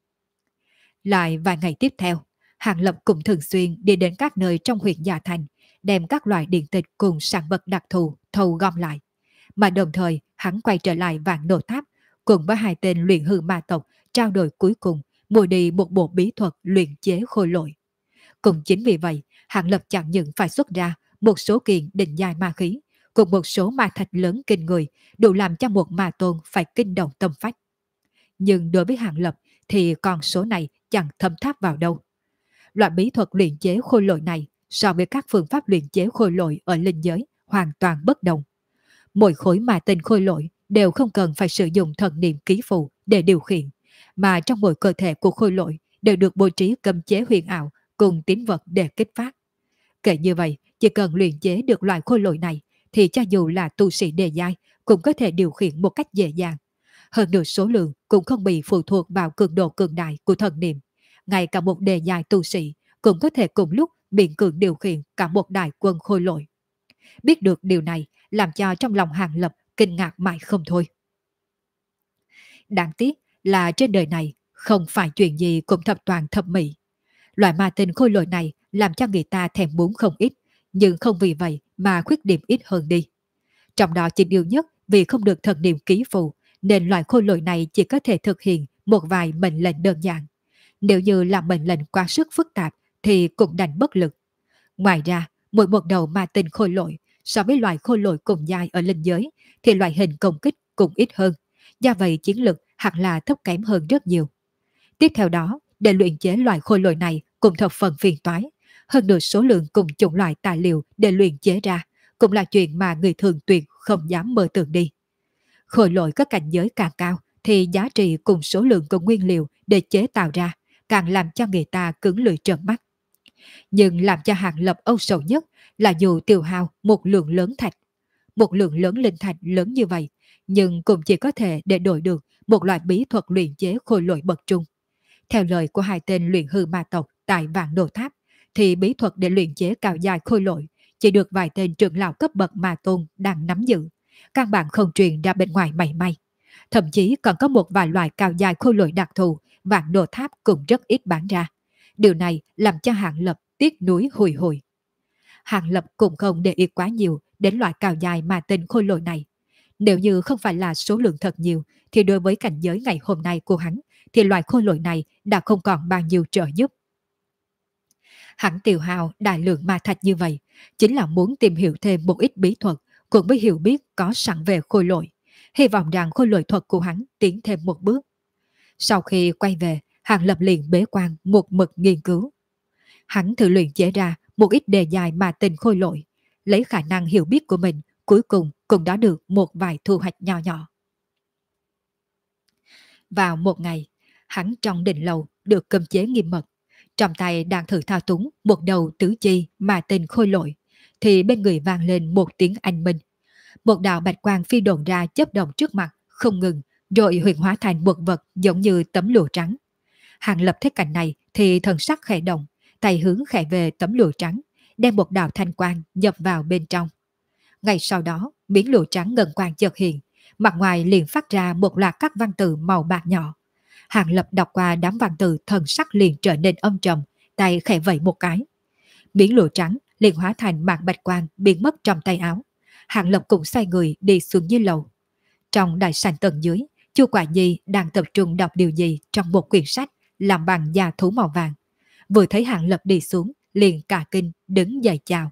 Lại vài ngày tiếp theo, Hàng Lập cũng thường xuyên đi đến các nơi trong huyện Gia Thành, đem các loại điện tịch cùng sản vật đặc thù thâu gom lại. Mà đồng thời hắn quay trở lại Vạn Nộ Tháp, cùng với hai tên luyện hư ma tộc trao đổi cuối cùng, mua đi một bộ bí thuật luyện chế khôi lỗi. Cũng chính vì vậy, Hàng Lập chẳng những phải xuất ra một số kiện định giai ma khí, cùng một số ma thạch lớn kinh người, đủ làm cho một ma tôn phải kinh động tâm phách. Nhưng đối với Hàng Lập thì con số này chẳng thấm tháp vào đâu. Loại bí thuật luyện chế khôi lỗi này so với các phương pháp luyện chế khôi lỗi ở linh giới hoàn toàn bất đồng. Mỗi khối ma tinh khôi lỗi đều không cần phải sử dụng thần niệm ký phụ để điều khiển, mà trong mỗi cơ thể của khôi lỗi đều được bố trí cấm chế huyền ảo cùng tín vật để kích phát. Kể như vậy, chỉ cần luyện chế được loại khôi lỗi này thì cho dù là tu sĩ đề giai cũng có thể điều khiển một cách dễ dàng. Hơn nữa số lượng cũng không bị phụ thuộc vào cường độ cường đại của thần niệm. Ngay cả một đề giai tu sĩ cũng có thể cùng lúc miễn cưỡng điều khiển cả một đại quân khôi lỗi. Biết được điều này làm cho trong lòng Hàng Lập kinh ngạc mãi không thôi. Đáng tiếc là trên đời này không phải chuyện gì cũng thập toàn thập mỹ. Loại ma tinh khôi lỗi này làm cho người ta thèm muốn không ít, nhưng không vì vậy mà khuyết điểm ít hơn đi. Trong đó chính yếu nhất vì không được thần niệm ký phụ, nên loại khôi lỗi này chỉ có thể thực hiện một vài mệnh lệnh đơn giản. Nếu như làm mệnh lệnh quá sức phức tạp thì cũng đành bất lực. Ngoài ra, mỗi một đầu ma tinh khôi lỗi so với loại khôi lỗi cùng giai ở linh giới thì loại hình công kích cũng ít hơn. Do vậy chiến lực hẳn là thấp kém hơn rất nhiều. Tiếp theo đó, để luyện chế loại khôi lỗi này cũng thập phần phiền toái. Hơn nữa số lượng cùng chủng loại tài liệu để luyện chế ra cũng là chuyện mà người thường tuyệt không dám mơ tưởng đi. Khôi lỗi có cảnh giới càng cao thì giá trị cùng số lượng của nguyên liệu để chế tạo ra càng làm cho người ta cứng lưỡi trợn mắt. Nhưng làm cho Hàng Lập âu sầu nhất là dù tiêu hao một lượng lớn thạch, một lượng lớn linh thạch lớn như vậy, nhưng cũng chỉ có thể để đổi được một loại bí thuật luyện chế khôi lỗi bậc trung. Theo lời của hai tên luyện hư ma tộc tại Vạn Nộ Tháp, thì bí thuật để luyện chế cao dài khôi lỗi chỉ được vài tên trưởng lão cấp bậc ma tôn đang nắm giữ, căn bản không truyền ra bên ngoài mảy may. Thậm chí còn có một vài loại cao dài khôi lỗi đặc thù Vạn Nộ Tháp cũng rất ít bán ra. Điều này làm cho Hàng Lập tiếc nuối hùi hùi. Hàng Lập cũng không để ý quá nhiều đến loại cao dài mà tinh khôi lỗi này. Nếu như không phải là số lượng thật nhiều, thì đối với cảnh giới ngày hôm nay của hắn, thì loại khôi lỗi này đã không còn bao nhiêu trợ giúp. Hắn tiêu hao đại lượng ma thạch như vậy, chính là muốn tìm hiểu thêm một ít bí thuật, cũng với hiểu biết có sẵn về khôi lỗi, hy vọng rằng khôi lỗi thuật của hắn tiến thêm một bước. Sau khi quay về, Hàng Lập liền bế quan một mực nghiên cứu. Hắn thử luyện chế ra một ít đề dài mà tình khôi lỗi, lấy khả năng hiểu biết của mình, cuối cùng cũng đã được một vài thu hoạch nhỏ nhỏ. Vào một ngày, hắn trong đình lầu được cấm chế nghiêm mật, trong tay đang thử thao túng một đầu tứ chi mà tình khôi lỗi, thì bên người vang lên một tiếng anh minh. Một đạo bạch quang phi độn ra chớp động trước mặt, không ngừng, rồi huyễn hóa thành một vật giống như tấm lụa trắng. Hàng Lập thấy cảnh này thì thần sắc khẽ động, tay hướng khẽ về tấm lụa trắng, đem một đạo thanh quang nhập vào bên trong. Ngay sau đó, miếng lụa trắng ngân quang chợt hiện, mặt ngoài liền phát ra một loạt các văn tự màu bạc nhỏ. Hàng Lập đọc qua đám văn tự, thần sắc liền trở nên âm trầm, tay khẽ vẫy một cái. Miếng lụa trắng liền hóa thành màn bạch quang biến mất trong tay áo. Hàng Lập cũng xoay người đi xuống dưới lầu. Trong đại sảnh tầng dưới, Chu Quả Nhi đang tập trung đọc điều gì trong một quyển sách làm bằng da thú màu vàng. Vừa thấy Hàng Lập đi xuống, liền cả kinh đứng dậy chào.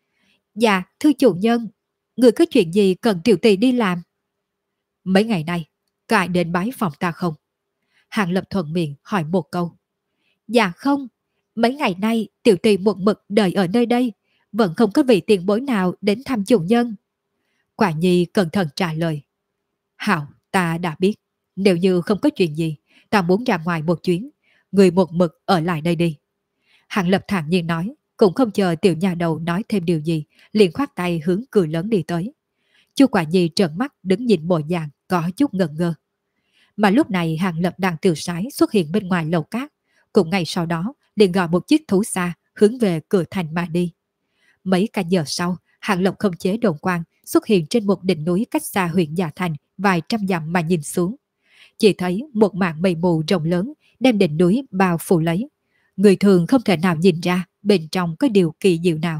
Dạ, thưa chủ nhân, người có chuyện gì cần tiểu tỳ đi làm? Mấy ngày nay, có ai đến bái phòng ta không? Hàng Lập thuận miệng hỏi một câu. Dạ không, mấy ngày nay tiểu tỳ một mực đợi ở nơi đây, vẫn không có vị tiền bối nào đến thăm chủ nhân. Quả Nhi cẩn thận trả lời. Hảo, ta đã biết, nếu như không có chuyện gì, ta muốn ra ngoài một chuyến, người một mực ở lại đây đi. Hàng Lập thản nhiên nói, cũng không chờ tiểu nhà đầu nói thêm điều gì, liền khoát tay hướng cửa lớn đi tới. Chu Quả Nhi trợn mắt đứng nhìn bộ dạng có chút ngần ngơ. Mà lúc này Hàng Lập đang tiêu sái xuất hiện bên ngoài lầu cát, cũng ngay sau đó liền gọi một chiếc thú xa hướng về cửa thành mà đi. Mấy canh giờ sau, Hàng Lập không chế đồn quang xuất hiện trên một đỉnh núi cách xa huyện Già Thành vài trăm dặm mà nhìn xuống. Chỉ thấy một mảng mây mù rộng lớn đem đỉnh núi bao phủ lấy. Người thường không thể nào nhìn ra bên trong có điều kỳ diệu nào.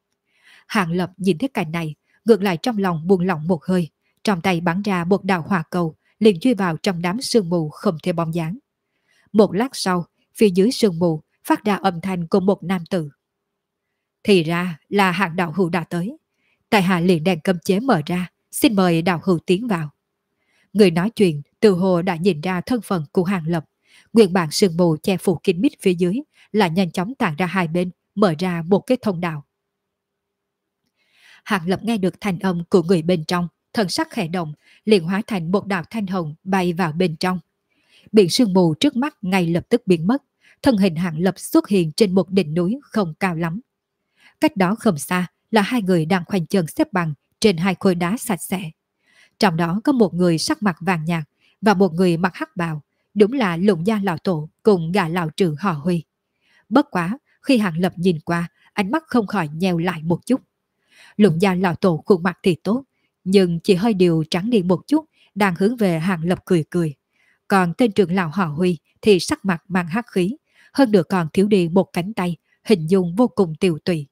Hàng Lập nhìn thấy cảnh này, ngược lại trong lòng buông lỏng một hơi, trong tay bắn ra một đạo hỏa cầu, liền chui vào trong đám sương mù không thể bóng dáng. Một lát sau, phía dưới sương mù phát ra âm thanh của một nam tử. Thì ra là Hạng đạo hữu đã tới. Tại hạ liền đèn cấm chế mở ra, xin mời đạo hữu tiến vào. Người nói chuyện từ hồ đã nhìn ra thân phận của Hàng Lập. Nguyên bản sương mù che phủ kín mít phía dưới là nhanh chóng tản ra hai bên, mở ra một cái thông đạo. Hàng Lập nghe được thanh âm của người bên trong, thần sắc khẽ động, liền hóa thành một đạo thanh hồng bay vào bên trong. Biển sương mù trước mắt ngay lập tức biến mất, thân hình Hàng Lập xuất hiện trên một đỉnh núi không cao lắm. Cách đó không xa là hai người đang khoanh chân xếp bằng trên hai khối đá sạch sẽ. Trong đó có một người sắc mặt vàng nhạt và một người mặc hắc bào, đúng là Lũng Gia lão tổ cùng gã lão trừ họ Huy. Bất quá, khi Hàng Lập nhìn qua, ánh mắt không khỏi nheo lại một chút. Lũng Gia lão tổ khuôn mặt thì tốt, nhưng chỉ hơi điều trắng đi một chút, đang hướng về Hàng Lập cười cười. Còn tên trưởng lão họ Huy thì sắc mặt mang hắc khí, hơn nữa còn thiếu đi một cánh tay, hình dung vô cùng tiều tụy.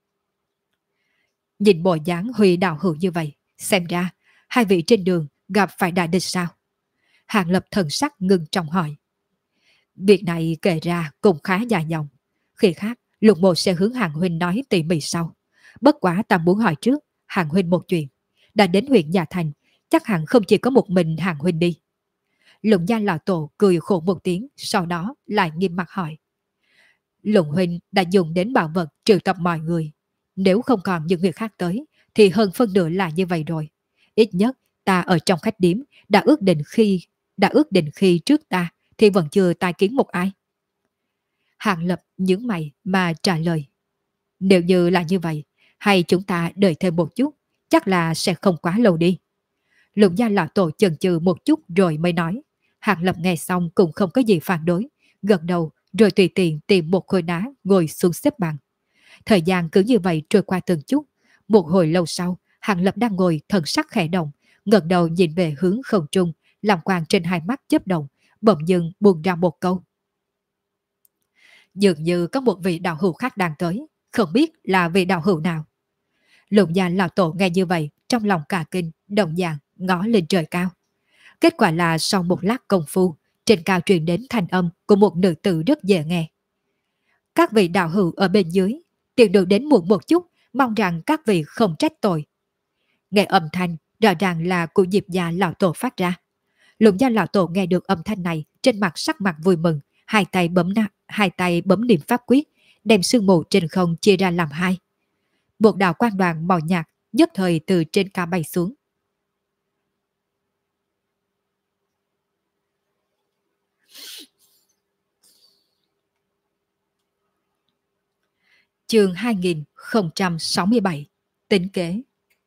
Nhìn bộ dáng Huy đạo hữu như vậy, xem ra hai vị trên đường gặp phải đại địch sao? Hàng Lập thần sắc ngưng trọng hỏi. Việc này kể ra cũng khá dài dòng. Khi khác, Lục Mộ sẽ hướng Hàng huynh nói tỉ mỉ sau. Bất quá ta muốn hỏi trước Hàng huynh một chuyện. Đã đến huyện Nhà Thành, chắc hẳn không chỉ có một mình Hàng huynh đi. Lũng Gia lão tổ cười khổ một tiếng, sau đó lại nghiêm mặt hỏi. Lũng huynh đã dùng đến bảo vật triệu tập mọi người. Nếu không còn những người khác tới, thì hơn phân nửa là như vậy rồi. Ít nhất ta ở trong khách điếm đã ước định khi trước ta thì vẫn chưa tai kiến một ai. Hàng Lập nhướng mày mà trả lời. Nếu như là như vậy, hay chúng ta đợi thêm một chút, chắc là sẽ không quá lâu đi. Lũng Gia lão tổ chần chừ một chút rồi mới nói. Hàng Lập nghe xong cũng không có gì phản đối, gật đầu rồi tùy tiện tìm một khối đá ngồi xuống xếp bằng. Thời gian cứ như vậy trôi qua từng chút. Một hồi lâu sau, Hàng Lập đang ngồi thần sắc khẽ động, ngẩng đầu nhìn về hướng không trung, làm quang trên hai mắt chớp động, bỗng dưng buông ra một câu. Dường như có một vị đạo hữu khác đang tới, không biết là vị đạo hữu nào. Lũng Gia lão tổ nghe như vậy, trong lòng cả kinh, đồng dạng ngó lên trời cao. Kết quả là sau một lát công phu, trên cao truyền đến thanh âm của một nữ tử rất dễ nghe. Các vị đạo hữu ở bên dưới, tiện đường đến muộn một chút, mong rằng các vị không trách tội. Nghe âm thanh rõ ràng là của Diệp gia lão tổ phát ra. Lục gia lão tổ nghe được âm thanh này, trên mặt sắc mặt vui mừng, hai tay bấm niệm pháp quyết, đem sương mù trên không chia ra làm hai. Một đạo quang đoàn màu nhạt nhất thời từ trên cao bay xuống. Chương 2067 Tính kế.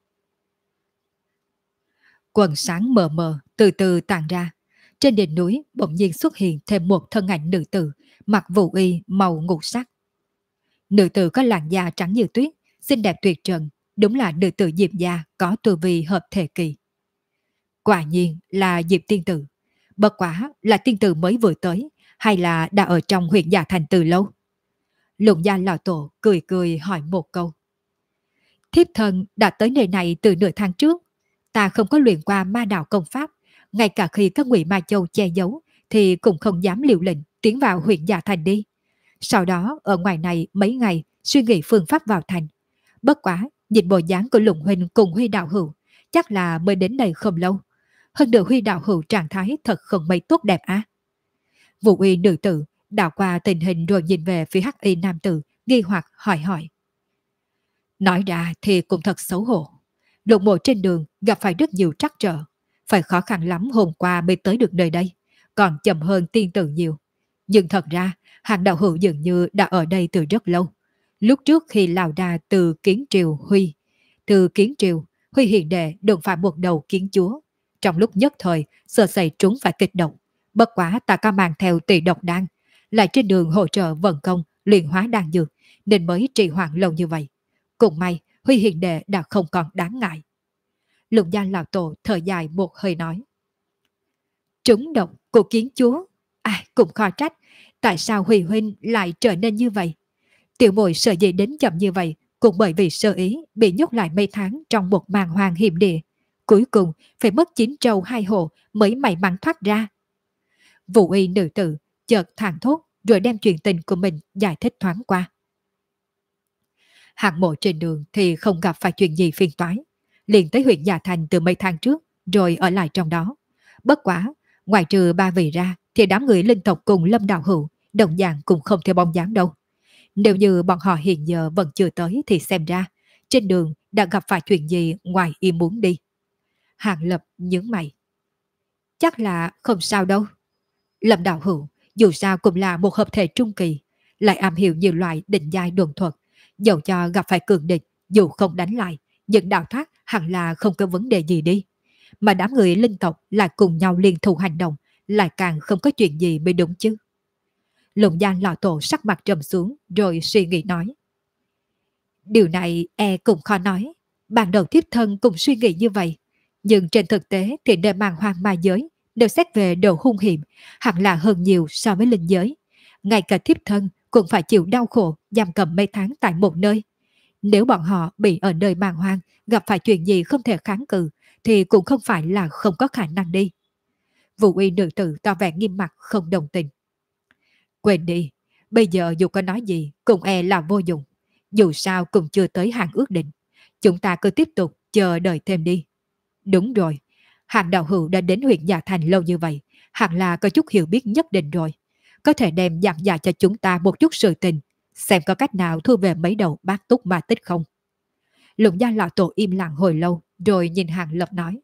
Quần sáng mờ mờ từ từ tàn ra. Trên đỉnh núi bỗng nhiên xuất hiện thêm một thân ảnh nữ tử, mặc vũ y màu ngũ sắc. Nữ tử có làn da trắng như tuyết, xinh đẹp tuyệt trần, đúng là nữ tử Diệp gia có tu vi hợp thể kỳ. Quả nhiên là Diệp tiên tử. Bất quả là tiên tử mới vừa tới, hay là đã ở trong huyện Dạ Thành từ lâu? Lục gia lão tổ cười cười hỏi một câu. Thiếp thân đã tới nơi này từ nửa tháng trước. Ta không có luyện qua ma đạo công pháp, ngay cả khi các ngụy ma châu che giấu thì cũng không dám liều lĩnh tiến vào huyện Dạ Thành đi. Sau đó ở ngoài này mấy ngày suy nghĩ phương pháp vào thành. Bất quá nhìn bộ dáng của Lục huynh cùng Huy đạo hữu, chắc là mới đến đây không lâu. Hơn nữa Huy đạo hữu trạng thái thật không mấy tốt đẹp á. Vũ uy nữ tử đảo qua tình hình rồi nhìn về phía hắc y nam tử, nghi hoặc hỏi. Nói ra thì cũng thật xấu hổ. Lục mộ trên đường gặp phải rất nhiều trắc trở, phải khó khăn lắm hôm qua mới tới được nơi đây, còn chậm hơn tiên tử nhiều. Nhưng thật ra hàng đạo hữu dường như đã ở đây từ rất lâu. Lúc trước khi lao đà từ Kiến Triều, Huy hiện đệ đụng phải một đầu kiến chúa. Trong lúc nhất thời, sợ xảy trúng phải kịch độc. Bất quá ta có mang theo tỷ độc đan, lại trên đường hỗ trợ vận công, luyện hóa đan dược, nên mới trì hoãn lâu như vậy. Cũng may, Huy hiện đệ đã không còn đáng ngại. Lục gia lão tổ thở dài một hơi nói. Trúng độc của kiến chúa, cũng khó trách, tại sao Huy huynh lại trở nên như vậy? Tiểu muội sợ gì đến chậm như vậy, cũng bởi vì sơ ý bị nhốt lại mấy tháng trong một màn hoàng hiểm địa. Cuối cùng phải mất 9 trâu 2 hộ mới may mắn thoát ra. Vũ y nữ tử chợt thản thốt rồi đem chuyện tình của mình giải thích thoáng qua. Hạng mộ trên đường thì không gặp phải chuyện gì phiền toái, liền tới huyện Dạ Thành từ mấy tháng trước rồi ở lại trong đó. Bất quá, ngoài trừ ba vị ra thì đám người linh tộc cùng Lâm đạo hữu đồng dạng cũng không theo bóng dáng đâu. Nếu như bọn họ hiện giờ vẫn chưa tới thì xem ra trên đường đã gặp phải chuyện gì ngoài ý muốn đi. Hàng Lập nhướng mày. Chắc là không sao đâu. Lâm đạo hữu dù sao cũng là một hợp thể trung kỳ, lại am hiểu nhiều loại định giai đồn thuật. Dẫu cho gặp phải cường địch, dù không đánh lại, nhưng đạo thoát hẳn là không có vấn đề gì đi. Mà đám người linh tộc lại cùng nhau liên thủ hành động, lại càng không có chuyện gì mới đúng chứ. Lục gia lão tổ sắc mặt trầm xuống rồi suy nghĩ nói. Điều này cũng khó nói. Ban đầu thiếp thân cũng suy nghĩ như vậy. Nhưng trên thực tế thì nơi màng hoang ma giới, nếu xét về độ hung hiểm, hẳn là hơn nhiều so với linh giới. Ngay cả thiếp thân cũng phải chịu đau khổ giam cầm mấy tháng tại một nơi. Nếu bọn họ bị ở nơi màng hoang gặp phải chuyện gì không thể kháng cự thì cũng không phải là không có khả năng đi. Vũ uy nữ tử tỏ vẻ nghiêm mặt không đồng tình. Quên đi, bây giờ dù có nói gì cũng là vô dụng. Dù sao cũng chưa tới hạn ước định. Chúng ta cứ tiếp tục chờ đợi thêm đi. Đúng rồi, Hàng đạo hữu đã đến huyện Dạ Thành lâu như vậy, hẳn là có chút hiểu biết nhất định rồi. Có thể đem giảng giải cho chúng ta một chút sự tình, xem có cách nào thu về mấy đầu bát túc ma tích không. Lục gia lão tổ im lặng hồi lâu, rồi nhìn Hàng Lập nói.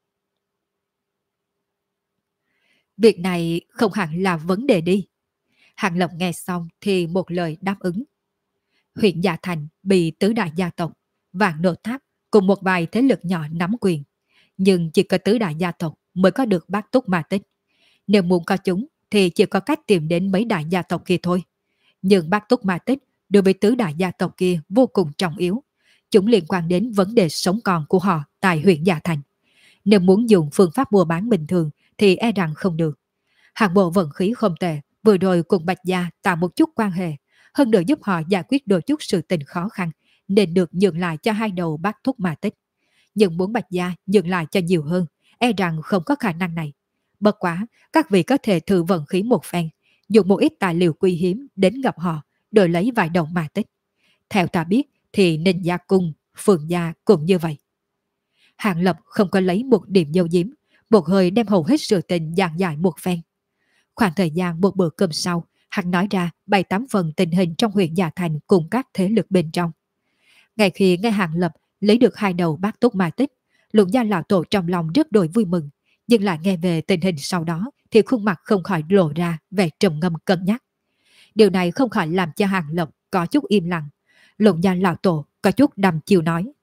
Việc này không hẳn là vấn đề đi. Hàng Lập nghe xong thì một lời đáp ứng. Huyện Dạ Thành bị tứ đại gia tộc, Vạn Nộ Tháp cùng một vài thế lực nhỏ nắm quyền. Nhưng chỉ có tứ đại gia tộc mới có được bát túc ma tích. Nếu muốn có chúng thì chỉ có cách tìm đến mấy đại gia tộc kia thôi. Nhưng bát túc ma tích đối với tứ đại gia tộc kia vô cùng trọng yếu. Chúng liên quan đến vấn đề sống còn của họ tại huyện Dạ Thành. Nếu muốn dùng phương pháp mua bán bình thường thì rằng không được. Hàng bộ vận khí không tệ, vừa rồi cùng Bạch Gia tạo một chút quan hệ, hơn nữa giúp họ giải quyết đôi chút sự tình khó khăn, nên được nhượng lại cho hai đầu bát túc ma tích. Nhưng muốn Bạch Gia nhượng lại cho nhiều hơn, rằng không có khả năng này. Bất quá, các vị có thể thử vận khí một phen, dùng một ít tài liệu quý hiếm đến gặp họ, đổi lấy vài đồng ma tích. Theo ta biết thì Ninh Gia Cung, Phượng Gia cũng như vậy. Hàng Lập không có lấy một điểm dấu diếm, một hơi đem hầu hết sự tình giảng giải một phen. Khoảng thời gian một bữa cơm sau, hắn nói ra 7-8 phần tình hình trong huyện Già Thành cùng các thế lực bên trong. Ngay khi nghe Hàng Lập lấy được 2 đầu bát túc ma tích, Lục gia lão tổ trong lòng rất đỗi vui mừng, nhưng lại nghe về tình hình sau đó thì khuôn mặt không khỏi lộ ra vẻ trầm ngâm cân nhắc. Điều này không khỏi làm cho Hàng Lập có chút im lặng. Lục gia lão tổ có chút đăm chiêu nói: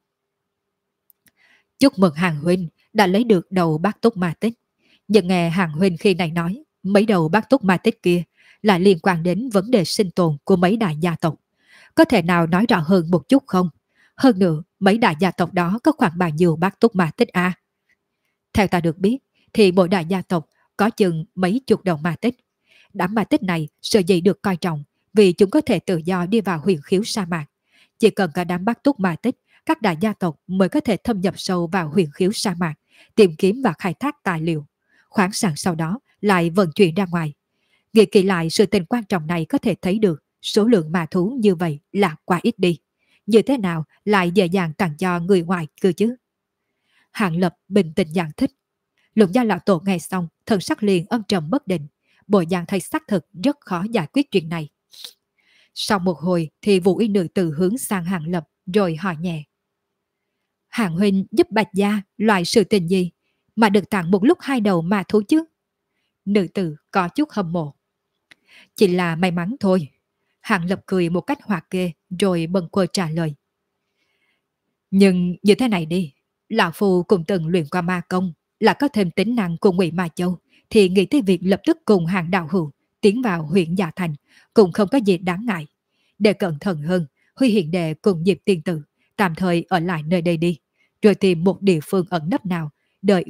chúc mừng Hàng huynh đã lấy được đầu bát túc ma tích. Nhưng nghe Hàng huynh khi này nói, mấy đầu bát túc ma tích kia là liên quan đến vấn đề sinh tồn của mấy đại gia tộc. Có thể nào nói rõ hơn một chút không? Hơn nữa, mấy đại gia tộc đó có khoảng bao nhiêu bát túc ma tích à? Theo ta được biết, thì mỗi đại gia tộc có chừng mấy chục đầu ma tích. Đám ma tích này sở dĩ được coi trọng vì chúng có thể tự do đi vào huyền khiếu sa mạc. Chỉ cần cả đám bát túc ma tích, các đại gia tộc mới có thể thâm nhập sâu vào huyền khiếu sa mạc, tìm kiếm và khai thác tài liệu. Khoáng sản sau đó lại vận chuyển ra ngoài. Nghĩ kỹ lại sự tình quan trọng này có thể thấy được số lượng ma thú như vậy là quá ít đi. Như thế nào lại dễ dàng tặng cho người ngoài cơ chứ? Hàng Lập bình tĩnh giải thích. Lục gia lão tổ nghe xong, thần sắc liền âm trầm bất định. Bộ dạng thấy xác thực rất khó giải quyết chuyện này. Sau một hồi thì Vũ Y nữ tử hướng sang Hàng Lập rồi hỏi nhẹ: Hàng huynh giúp Bạch gia loại sự tình gì mà được tặng một lúc 2 đầu ma thú chứ? Nữ tử có chút hâm mộ. Chỉ là may mắn thôi. Hàng Lập cười một cách hoạt kê rồi bần quơ trả lời. Nhưng như thế này đi, lão phu cũng từng luyện qua ma công, là có thêm tính năng của Ngụy Ma Châu, thì nghĩ tới việc lập tức cùng Hàng đạo hữu tiến vào huyện Dạ Thành cũng không có gì đáng ngại. Để cẩn thận hơn, Huy hiện đệ cùng Diệp tiên tử tạm thời ở lại nơi đây đi, rồi tìm một địa phương ẩn nấp nào đợi.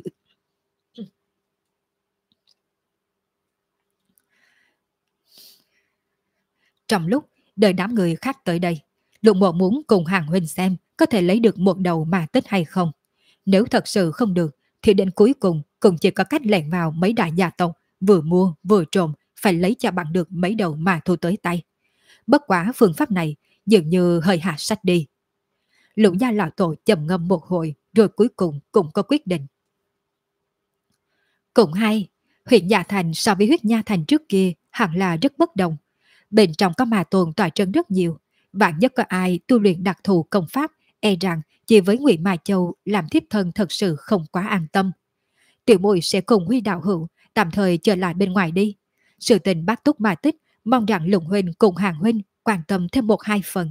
Trong lúc đợi đám người khác tới đây, Lục Mộ muốn cùng Hàng huynh xem có thể lấy được một đầu ma tích hay không. Nếu thật sự không được thì đến cuối cùng cũng chỉ có cách lẻn vào mấy đại gia tộc, vừa mua vừa trộm, phải lấy cho bằng được mấy đầu ma thu tới tay. Bất quá phương pháp này dường như hơi hạ sách đi. Lục gia lão tổ trầm ngâm một hồi rồi cuối cùng cũng có quyết định. Cũng hay, huyện Dạ Thành so với huyết Nha Thành trước kia hẳn là rất bất đồng. Bên trong có ma tồn tỏa trấn rất nhiều. Bạn nhất có ai tu luyện đặc thù công pháp, e rằng chỉ với Ngụy Ma Châu làm thiếp thân thật sự không quá an tâm. Tiểu muội sẽ cùng Huy đạo hữu tạm thời trở lại bên ngoài đi. Sự tình bác túc ma tích, mong rằng Lục huynh cùng Hàng huynh quan tâm thêm 1-2 phần.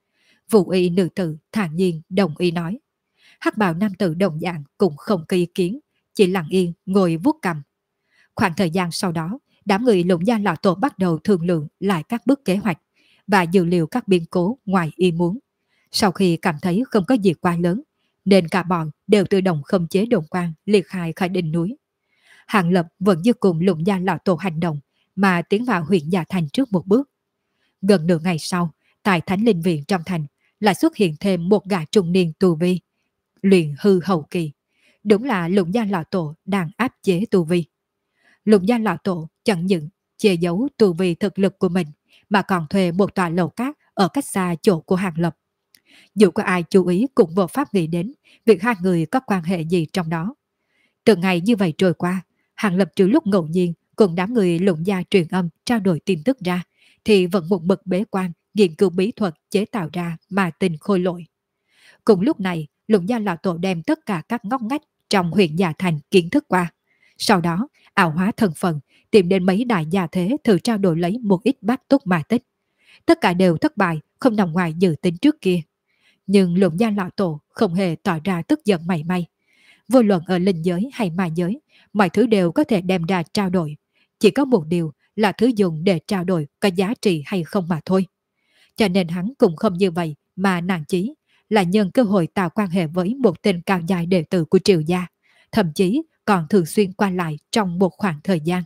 Vũ y nữ tử thản nhiên đồng ý nói. Hắc bào nam tử đồng dạng cũng không có ý kiến, chỉ lặng yên ngồi vuốt cằm. Khoảng thời gian sau đó, đám người Lục gia lão tổ bắt đầu thương lượng lại các bước kế hoạch và dự liệu các biến cố ngoài ý muốn. Sau khi cảm thấy không có gì quá lớn, nên cả bọn đều tự động khống chế đồn quang liệt khai khỏi đỉnh núi. Hàng Lập vẫn như cùng Lục gia lão tổ hành động mà tiến vào huyện Dạ Thành trước một bước. Gần nửa ngày sau, tại Thánh Linh Viện trong thành lại xuất hiện thêm một gã trung niên tu vi, luyện hư hậu kỳ. Đúng là Lục gia lão tổ đang áp chế tu vi. Lục gia lão tổ chẳng những che giấu tu vi thực lực của mình mà còn thuê một tòa lầu cát ở cách xa chỗ của Hàng Lập. Dù có ai chú ý cũng vô pháp nghĩ đến việc hai người có quan hệ gì trong đó. Từ ngày như vậy trôi qua, Hàng Lập trừ lúc ngẫu nhiên cùng đám người Lục gia truyền âm trao đổi tin tức ra, thì vẫn một mực bế quan nghiên cứu bí thuật chế tạo ra mà tình khôi lỗi. Cùng lúc này, Lục gia lão tổ đem tất cả các ngóc ngách trong huyện Dạ Thành kiến thức qua. Sau đó, ảo hóa thân phận, tìm đến mấy đại gia thế thử trao đổi lấy một ít bát túc ma tích. Tất cả đều thất bại, không nằm ngoài dự tính trước kia. Nhưng Lục gia lão tổ không hề tỏ ra tức giận mảy may. Vô luận ở linh giới hay ma giới, mọi thứ đều có thể đem ra trao đổi. Chỉ có một điều là thứ dùng để trao đổi có giá trị hay không mà thôi. Cho nên hắn cũng không như vậy mà nản chí, là nhân cơ hội tạo quan hệ với một tên cao dài đệ tử của Triều gia, thậm chí còn thường xuyên qua lại trong một khoảng thời gian.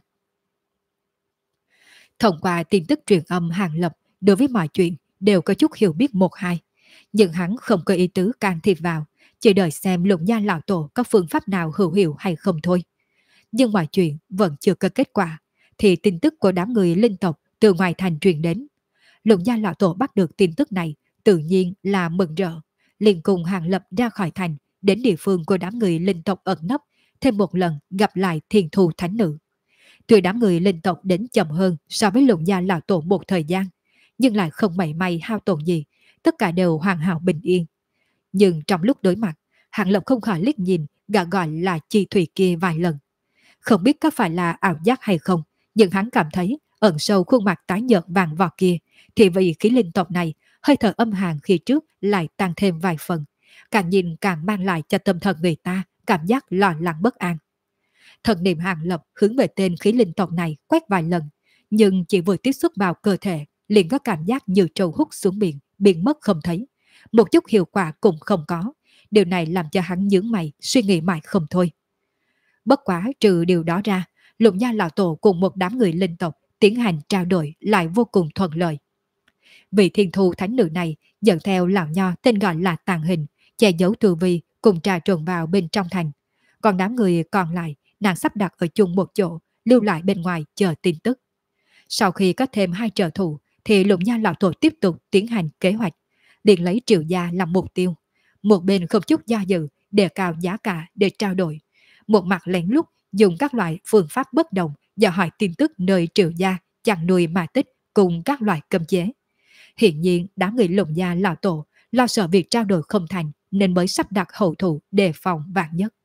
Thông qua tin tức truyền âm, Hàng Lập đối với mọi chuyện đều có chút hiểu biết 1-2, nhưng hắn không có ý tứ can thiệp vào, chỉ đợi xem Lục gia lão tổ có phương pháp nào hữu hiệu hay không thôi. Nhưng mọi chuyện vẫn chưa có kết quả, thì tin tức của đám người linh tộc từ ngoài thành truyền đến. Lục gia lão tổ bắt được tin tức này tự nhiên là mừng rỡ, liền cùng Hàng Lập ra khỏi thành, đến địa phương của đám người linh tộc ẩn nấp, thêm một lần gặp lại thiên thù thánh nữ. Tuy đám người linh tộc đến chậm hơn so với Lục gia lão tổ một thời gian, nhưng lại không mảy may hao tổn gì, tất cả đều hoàn hảo bình yên. Nhưng trong lúc đối mặt, Hàng Lập không khỏi liếc nhìn gã gọi là chi thủy kia vài lần. Không biết có phải là ảo giác hay không, nhưng hắn cảm thấy ẩn sâu khuôn mặt tái nhợt vàng vọt kia, thì vì khí linh tộc này, hơi thở âm hàn khi trước lại tăng thêm vài phần. Càng nhìn càng mang lại cho tâm thần người ta cảm giác lo lắng bất an. Thần niệm Hàng Lập hướng về tên khí linh tộc này quét vài lần, nhưng chỉ vừa tiếp xúc vào cơ thể, liền có cảm giác như trâu hút xuống biển, biến mất không thấy. Một chút hiệu quả cũng không có. Điều này làm cho hắn nhướng mày, suy nghĩ mãi không thôi. Bất quá trừ điều đó ra, Lục gia lão tổ cùng một đám người linh tộc tiến hành trao đổi lại vô cùng thuận lợi. Vị thiên thu thánh nữ này dẫn theo lão nho tên gọi là Tàn Hình, che giấu tu vi cùng trà trộn vào bên trong thành. Còn đám người còn lại, nàng sắp đặt ở chung một chỗ, lưu lại bên ngoài chờ tin tức. Sau khi có thêm 2 trợ thủ, thì Lục gia lão tổ tiếp tục tiến hành kế hoạch, liền lấy Triệu gia làm mục tiêu. Một bên không chút do dự, đề cao giá cả để trao đổi. Một mặt lén lút dùng các loại phương pháp bất đồng dò hỏi tin tức nơi Triệu gia chăn nuôi mà tích cùng các loại cấm chế. Hiện nhiên đám người Lục gia lão tổ lo sợ việc trao đổi không thành nên mới sắp đặt hậu thủ đề phòng vạn nhất.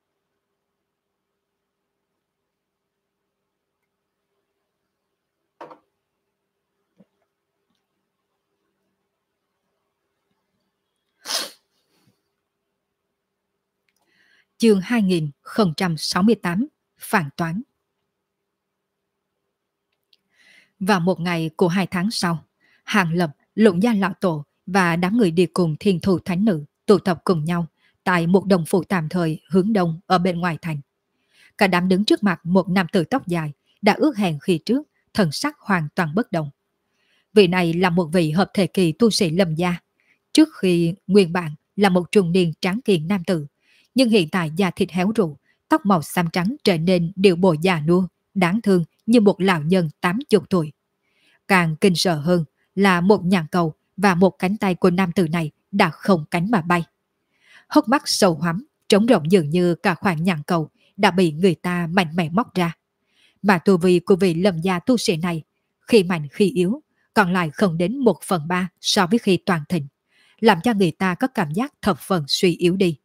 Chương 2068 Phản toán. Vào một ngày của 2 tháng sau, Hàng Lập, Lục gia lão tổ và đám người đi cùng thiên thù thánh nữ tụ tập cùng nhau tại một đồng phủ tạm thời hướng đông ở bên ngoài thành. Cả đám đứng trước mặt một nam tử tóc dài đã ước hẹn khi trước, thần sắc hoàn toàn bất động. Vị này là một vị hợp thể kỳ tu sĩ Lâm gia, trước khi nguyên bản là một trung niên tráng kiện nam tử, nhưng hiện tại da thịt héo rũ, tóc màu xám trắng trở nên điệu bộ già nua, đáng thương như một lão nhân 80 tuổi. Càng kinh sợ hơn là một nhãn cầu và một cánh tay của nam tử này đã không cánh mà bay. Hốc mắt sâu hoắm, trống rỗng dường như cả khoảng nhãn cầu đã bị người ta mạnh mẽ móc ra. Mà tu vi của vị Lâm gia tu sĩ này, khi mạnh khi yếu, còn lại không đến 1/3 so với khi toàn thịnh, làm cho người ta có cảm giác thập phần suy yếu đi.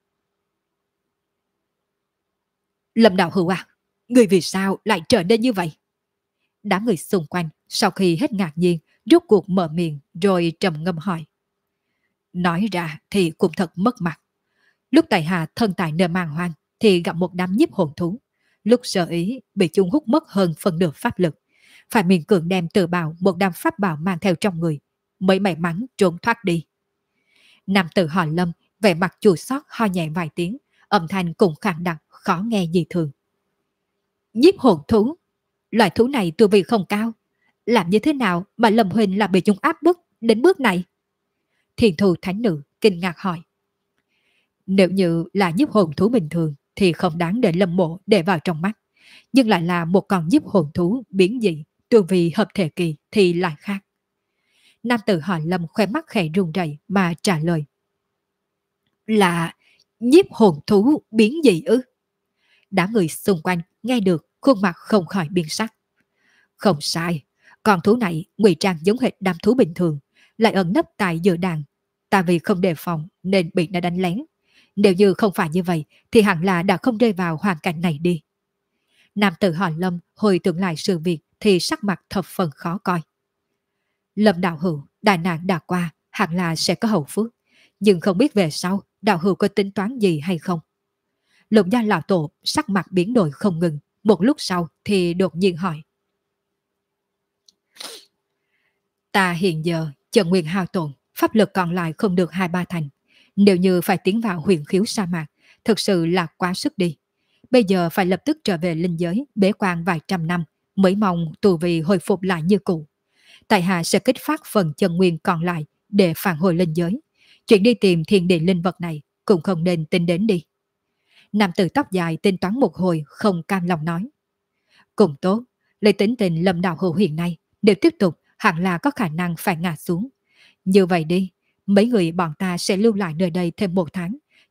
Lâm đạo hữu à, người vì sao lại trở nên như vậy? Đám người xung quanh sau khi hết ngạc nhiên, rốt cuộc mở miệng rồi trầm ngâm hỏi. Nói ra thì cũng thật mất mặt. Lúc tại hạ thân tại nơi màng hoang thì gặp một đám nhiếp hồn thú. Lúc sợ ý bị chúng hút mất hơn phần nửa pháp lực. Phải miễn cưỡng đem tự bảo một đám pháp bảo mang theo trong người, mới may mắn trốn thoát đi. Nam tử họ Lâm vẻ mặt chua xót ho nhẹ vài tiếng, âm thanh cũng khàn đặc khó nghe dị thường. Nhiếp hồn thú, loại thú này tu vi không cao, làm như thế nào mà Lâm huynh là bị chúng áp bức đến bước này? Thiền thù thánh nữ kinh ngạc hỏi. Nếu như là nhiếp hồn thú bình thường thì không đáng để Lâm mộ để vào trong mắt, nhưng lại là một con nhiếp hồn thú biến dị, tu vi hợp thể kỳ thì lại khác. Nam tử họ Lâm khóe mắt khẽ run rẩy mà trả lời. Là nhiếp hồn thú biến dị ư? Đám người xung quanh nghe được khuôn mặt không khỏi biến sắc. Không sai, con thú này ngụy trang giống hệt đám thú bình thường, lại ẩn nấp tại giữa đàn. Ta vì không đề phòng nên bị nó đánh lén. Nếu như không phải như vậy thì hẳn là đã không rơi vào hoàn cảnh này đi. Nam tử họ Lâm hồi tưởng lại sự việc thì sắc mặt thập phần khó coi. Lâm đạo hữu, đại nạn đã qua, hẳn là sẽ có hậu phước. Nhưng không biết về sau đạo hữu có tính toán gì hay không? Lục gia lão tổ sắc mặt biến đổi không ngừng, một lúc sau thì đột nhiên hỏi. Ta hiện giờ chân nguyên hao tổn, pháp lực còn lại không được 2-3 thành. Nếu như phải tiến vào huyền khiếu sa mạc, thực sự là quá sức đi. Bây giờ phải lập tức trở về linh giới, bế quan vài trăm năm, mới mong tu vi hồi phục lại như cũ. Tại hạ sẽ kích phát phần chân nguyên còn lại để phản hồi linh giới. Chuyện đi tìm thiên địa linh vật này cũng không nên tính đến đi. Nam tử tóc dài tính toán một hồi không cam lòng nói. Cũng tốt, lấy tính tình Lâm đạo hữu hiện nay, nếu tiếp tục hẳn là có khả năng phải ngã xuống. Như vậy đi, mấy người bọn ta sẽ lưu lại nơi đây thêm 1 tháng,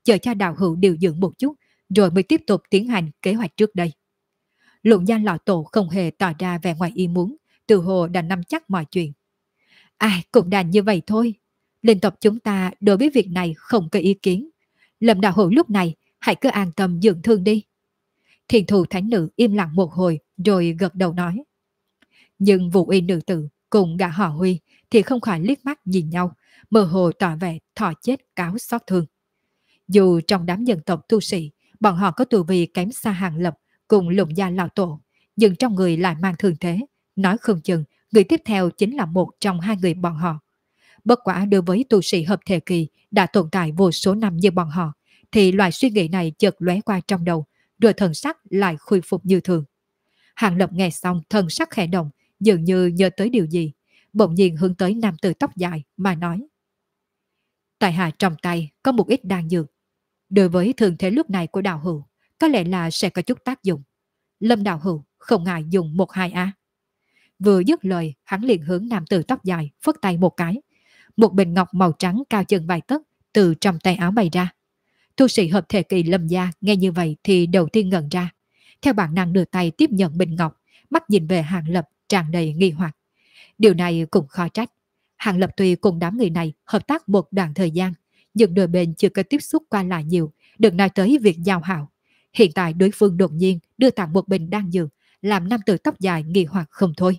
chờ cho đạo hữu điều dưỡng một chút, rồi mới tiếp tục tiến hành kế hoạch trước đây. Luận gia lão tổ không hề tỏ ra vẻ ngoài ý muốn, từ hồ đã nắm chắc mọi chuyện. Ai cũng đành như vậy thôi. Linh tộc chúng ta đối với việc này không có ý kiến. Lâm đạo hữu lúc này hãy cứ an tâm dưỡng thương đi. Thiền thù thánh nữ im lặng một hồi rồi gật đầu nói. Nhưng Vũ Y nữ tử cùng gã họ Huy thì không khỏi liếc mắt nhìn nhau, mơ hồ tỏ vẻ thọ chết cáo xót thương. Dù trong đám dân tộc tu sĩ, bọn họ có tu vi kém xa Hàng Lập cùng Lục gia lão tổ, nhưng trong người lại mang thương thế, nói không chừng người tiếp theo chính là một trong hai người bọn họ. Bất quả đối với tu sĩ hợp thể kỳ đã tồn tại vô số năm như bọn họ, thì loại suy nghĩ này chợt lóe qua trong đầu, rồi thần sắc lại khôi phục như thường. Hàng Lập nghe xong thần sắc khẽ động, dường như nhớ tới điều gì, bỗng nhiên hướng tới nam tử tóc dài mà nói. Tại hạ trong tay có một ít đan dược. Đối với thường thế lúc này của đạo hữu, có lẽ là sẽ có chút tác dụng. Lâm đạo hữu không ngại dùng 1-2 a. Vừa dứt lời, hắn liền hướng nam tử tóc dài phất tay một cái. Một bình ngọc màu trắng cao chừng vài tấc từ trong tay áo bay ra. Tu sĩ hợp thể kỳ Lâm gia nghe như vậy thì đầu tiên ngẩn ra. Theo bản năng đưa tay tiếp nhận bình ngọc, mắt nhìn về Hàng Lập tràn đầy nghi hoặc. Điều này cũng khó trách. Hàng Lập tuy cùng đám người này hợp tác một đoạn thời gian, nhưng đôi bên chưa có tiếp xúc qua lại nhiều, đừng nói tới việc giao hảo. Hiện tại đối phương đột nhiên đưa tặng một bình đan dược, làm nam tử tóc dài nghi hoặc không thôi.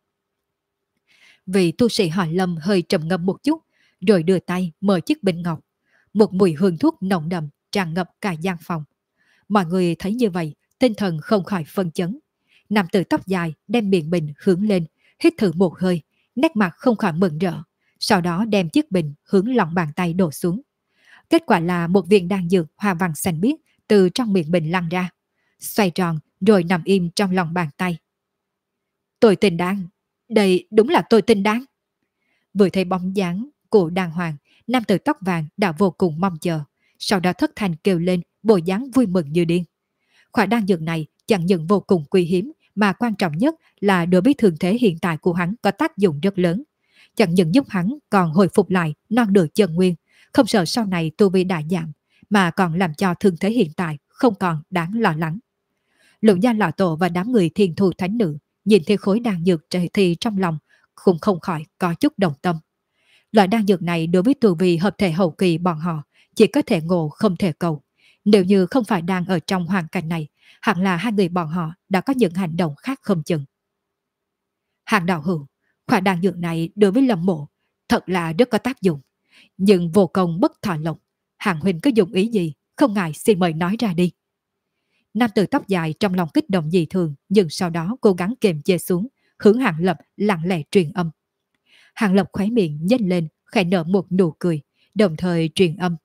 Vị tu sĩ họ Lâm hơi trầm ngâm một chút, rồi đưa tay mở chiếc bình ngọc. Một mùi hương thuốc nồng đậm tràn ngập cả gian phòng. Mọi người thấy như vậy, tinh thần không khỏi phân chấn. Nam tử tóc dài đem miệng bình hướng lên, hít thử một hơi, nét mặt không khỏi mừng rỡ. Sau đó đem chiếc bình hướng lòng bàn tay đổ xuống. Kết quả là một viên đan dược hoa văn xanh biếc từ trong miệng bình lăn ra, xoay tròn rồi nằm im trong lòng bàn tay. Tôi tin đan, đây đúng là tôi tin đan. Vừa thấy bóng dáng của đàng hoàng, nam tử tóc vàng đã vô cùng mong chờ, sau đó thất thanh kêu lên, bộ dáng vui mừng như điên. Khỏa đan dược này chẳng những vô cùng quý hiếm, mà quan trọng nhất là đối với thương thế hiện tại của hắn có tác dụng rất lớn. Chẳng những giúp hắn còn hồi phục lại non được chân nguyên, không sợ sau này tu vi đại giảm, mà còn làm cho thương thế hiện tại không còn đáng lo lắng. Lượng gia lão tổ và đám người thiên thu thánh nữ nhìn thấy khối đan dược thì trong lòng cũng không khỏi có chút đồng tâm. Loại đan dược này đối với tu vi hợp thể hậu kỳ bọn họ chỉ có thể ngộ không thể cầu. Nếu như không phải đang ở trong hoàn cảnh này, hẳn là hai người bọn họ đã có những hành động khác không chừng. Hàng đạo hữu, khỏa đan dược này đối với Lâm mộ thật là rất có tác dụng, nhưng vô công bất thọ lộc. Hàng huynh có dụng ý gì, không ngại xin mời nói ra đi. Nam tử tóc dài trong lòng kích động dị thường, nhưng sau đó cố gắng kiềm chế xuống, hướng Hàng Lập lặng lẽ truyền âm. Hàng Lập khóe miệng nhếch lên, khẽ nở một nụ cười, đồng thời truyền âm.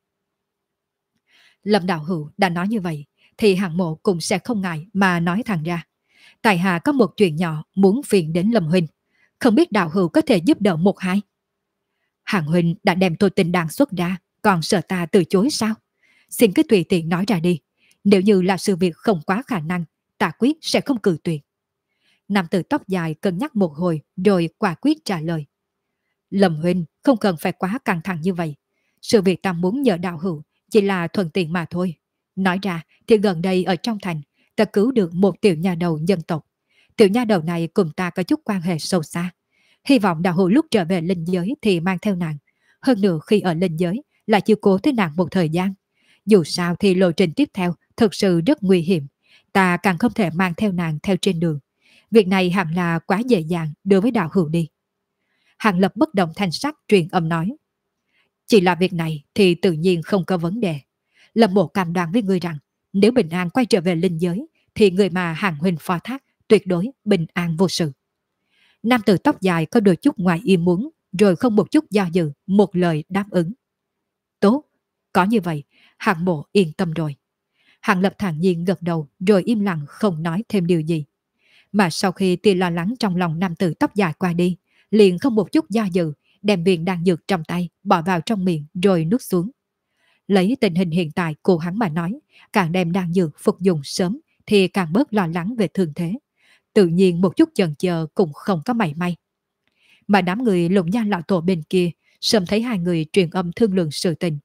Lâm đạo hữu đã nói như vậy, thì Hàng mộ cũng sẽ không ngại mà nói thẳng ra. Tại hạ có một chuyện nhỏ muốn phiền đến Lâm huynh, không biết đạo hữu có thể giúp đỡ 1-2. Hàng huynh đã đem tôi tình đàn xuất ra, còn sợ ta từ chối sao? Xin cứ tùy tiện nói ra đi. Nếu như là sự việc không quá khả năng, ta quyết sẽ không cự tuyệt. Nam tử tóc dài cân nhắc một hồi rồi quả quyết trả lời. Lâm huynh không cần phải quá căng thẳng như vậy. Sự việc ta muốn nhờ đạo hữu chỉ là thuận tiện mà thôi. Nói ra thì gần đây ở trong thành ta cứu được một tiểu nha đầu nhân tộc. Tiểu nha đầu này cùng ta có chút quan hệ sâu xa. Hy vọng đạo hữu lúc trở về linh giới thì mang theo nàng. Hơn nữa khi ở linh giới lại chiếu cố tới nàng một thời gian. Dù sao thì lộ trình tiếp theo thực sự rất nguy hiểm. Ta càng không thể mang theo nàng theo trên đường. Việc này hẳn là quá dễ dàng đối với đạo hữu đi. Hàng Lập bất động thanh sắc truyền âm nói. Chỉ là việc này thì tự nhiên không có vấn đề. Lâm mộ cam đoan với ngươi rằng nếu bình an quay trở về linh giới thì người mà Hàng huynh phó thác tuyệt đối bình an vô sự. Nam tử tóc dài có đôi chút ngoài ý muốn, rồi không một chút do dự, một lời đáp ứng. Tốt, có như vậy, Hàng mộ yên tâm rồi. Hàng Lập thản nhiên gật đầu rồi im lặng không nói thêm điều gì. Mà sau khi tia lo lắng trong lòng nam tử tóc dài qua đi, liền không một chút do dự, đem viên đan dược trong tay bỏ vào trong miệng rồi nuốt xuống. Lấy tình hình hiện tại của hắn mà nói, càng đem đan dược phục dụng sớm thì càng bớt lo lắng về thương thế. Tự nhiên một chút chần chờ cũng không có mảy may. Mà đám người Lục gia lão tổ bên kia sớm thấy hai người truyền âm thương lượng sự tình,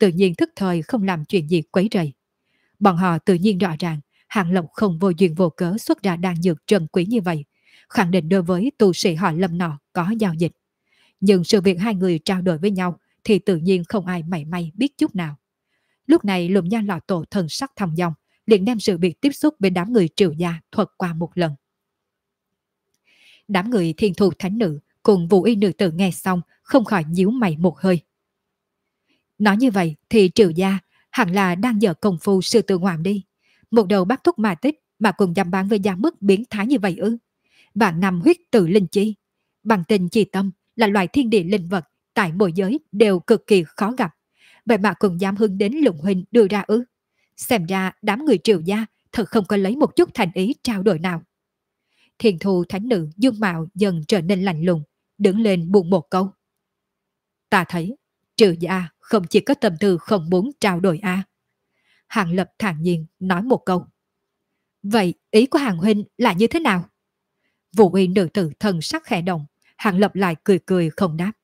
tự nhiên thức thời không làm chuyện gì quấy rầy. Bọn họ tự nhiên rõ ràng Hàng Lộc không vô duyên vô cớ xuất ra đan dược trân quý như vậy, khẳng định đối với tu sĩ họ Lâm nọ có giao dịch. Nhưng sự việc hai người trao đổi với nhau thì tự nhiên không ai mảy may biết chút nào. Lúc này Lục Nha lão tổ thần sắc thong dong, liền đem sự việc tiếp xúc với đám người Triệu gia thuật qua một lần. Đám người Thiên Thù Thánh Nữ cùng Vũ Y nữ tử nghe xong không khỏi nhíu mày một hơi. Nói như vậy thì Triệu gia hẳn là đang dở công phu sư tử ngoạm đi. Một đầu bắt thúc mà tích mà cùng dám bán với giá mức biến thái như vậy ư? Vạn năm huyết tự linh chi, bằng tình chi tâm là loại thiên địa linh vật tại mỗi giới đều cực kỳ khó gặp. Vậy mà cùng dám hưng đến Lục huynh đưa ra ư? Xem ra đám người Triệu gia thật không có lấy một chút thành ý trao đổi nào. Thiền thù thánh nữ dương mạo dần trở nên lạnh lùng, đứng lên buông một câu. Ta thấy Triệu gia không chỉ có tâm tư không muốn trao đổi a. Hàng Lập thản nhiên nói một câu. Vậy ý của Hàng huynh là như thế nào? Vũ Y nữ tử thần sắc khẽ động, Hàng Lập lại cười cười không đáp.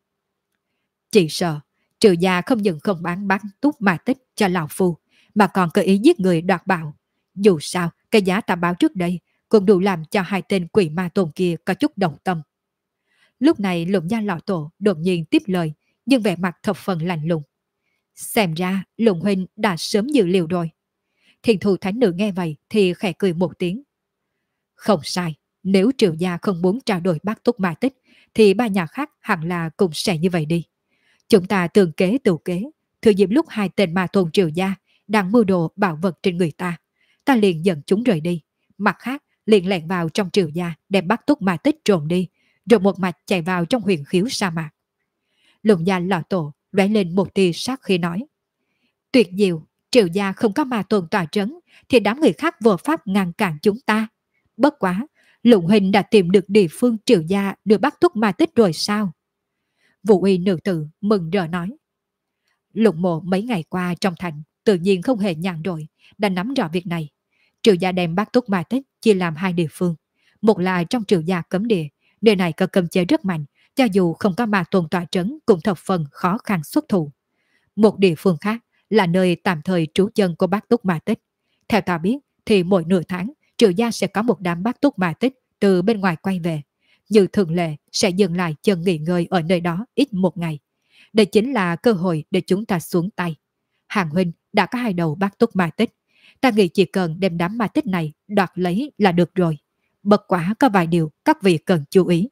Chỉ sợ Triệu gia không những không bán túc mà tích cho lão phu, mà còn có ý giết người đoạt bảo. Dù sao cái giá ta báo trước đây cũng đủ làm cho hai tên quỷ ma tôn kia có chút động tâm. Lúc này Lục Gia lão tổ đột nhiên tiếp lời, nhưng vẻ mặt thập phần lạnh lùng. Xem ra Lục huynh đã sớm dự liệu rồi. Thiền thù thánh nữ nghe vậy thì khẽ cười một tiếng. Không sai, nếu Triệu gia không muốn trao đổi bát túc ma tích thì ba nhà khác hẳn là cũng sẽ như vậy đi. Chúng ta tường kế tựu kế, thừa dịp lúc hai tên ma tôn Triệu gia đang mưu đồ bảo vật trên người ta liền dẫn chúng rời đi. Mặt khác liền lẻn vào trong Triệu gia đem bát túc ma tích trộm đi, rồi một mạch chạy vào trong huyền khiếu sa mạc. Lục Gia lão tổ lóe lên một tia sát khi nói. Tuyệt diệu, Triệu gia không có ma tôn tòa trấn thì đám người khác vô pháp ngăn cản chúng ta. Bất quá, Lục huynh đã tìm được địa phương Triệu gia đưa bắt túc ma tích rồi sao? Vũ Y nữ tử mừng rỡ nói. Lục mộ mấy ngày qua trong thành tự nhiên không hề nhàn rỗi, đã nắm rõ việc này. Triệu gia đem bắt túc ma tích chia làm hai địa phương. Một là trong Triệu gia cấm địa, nơi này có cấm chế rất mạnh, cho dù không có ma tôn tòa trấn cũng thập phần khó khăn xuất thủ. Một địa phương khác là nơi tạm thời trú chân của bác túc ma tích. Theo ta biết thì mỗi nửa tháng Triệu gia sẽ có một đám bác túc ma tích từ bên ngoài quay về. Như thường lệ sẽ dừng lại chân nghỉ ngơi ở nơi đó ít một ngày. Đây chính là cơ hội để chúng ta xuống tay. Hàng huynh đã có hai đầu bác túc ma tích. Ta nghĩ chỉ cần đem đám ma tích này đoạt lấy là được rồi. Bất quả có vài điều các vị cần chú ý.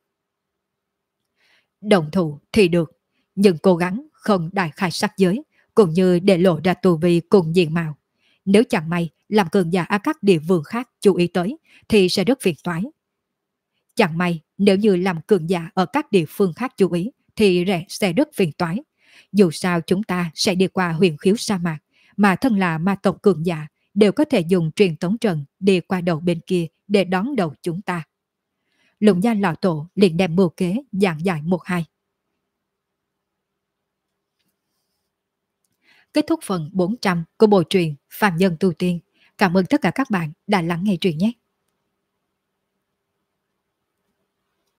Động thủ thì được, nhưng cố gắng không đại khai sát giới, cũng như để lộ ra tu vi cùng diện mạo. Nếu chẳng may làm cường giả ở các địa phương khác chú ý tới thì sẽ rất phiền toái. Chẳng may nếu như làm cường giả ở các địa phương khác chú ý thì sẽ rất phiền toái. Dù sao chúng ta sẽ đi qua huyền khiếu sa mạc, mà thân là ma tộc cường giả đều có thể dùng truyền tống trận đi qua đầu bên kia để đón đầu chúng ta. Lục Gia lão tổ liền đem mưu kế giảng giải một hai. Kết thúc phần 400 của bộ truyện Phàm Nhân Tu Tiên. Cảm ơn tất cả các bạn đã lắng nghe truyện nhé.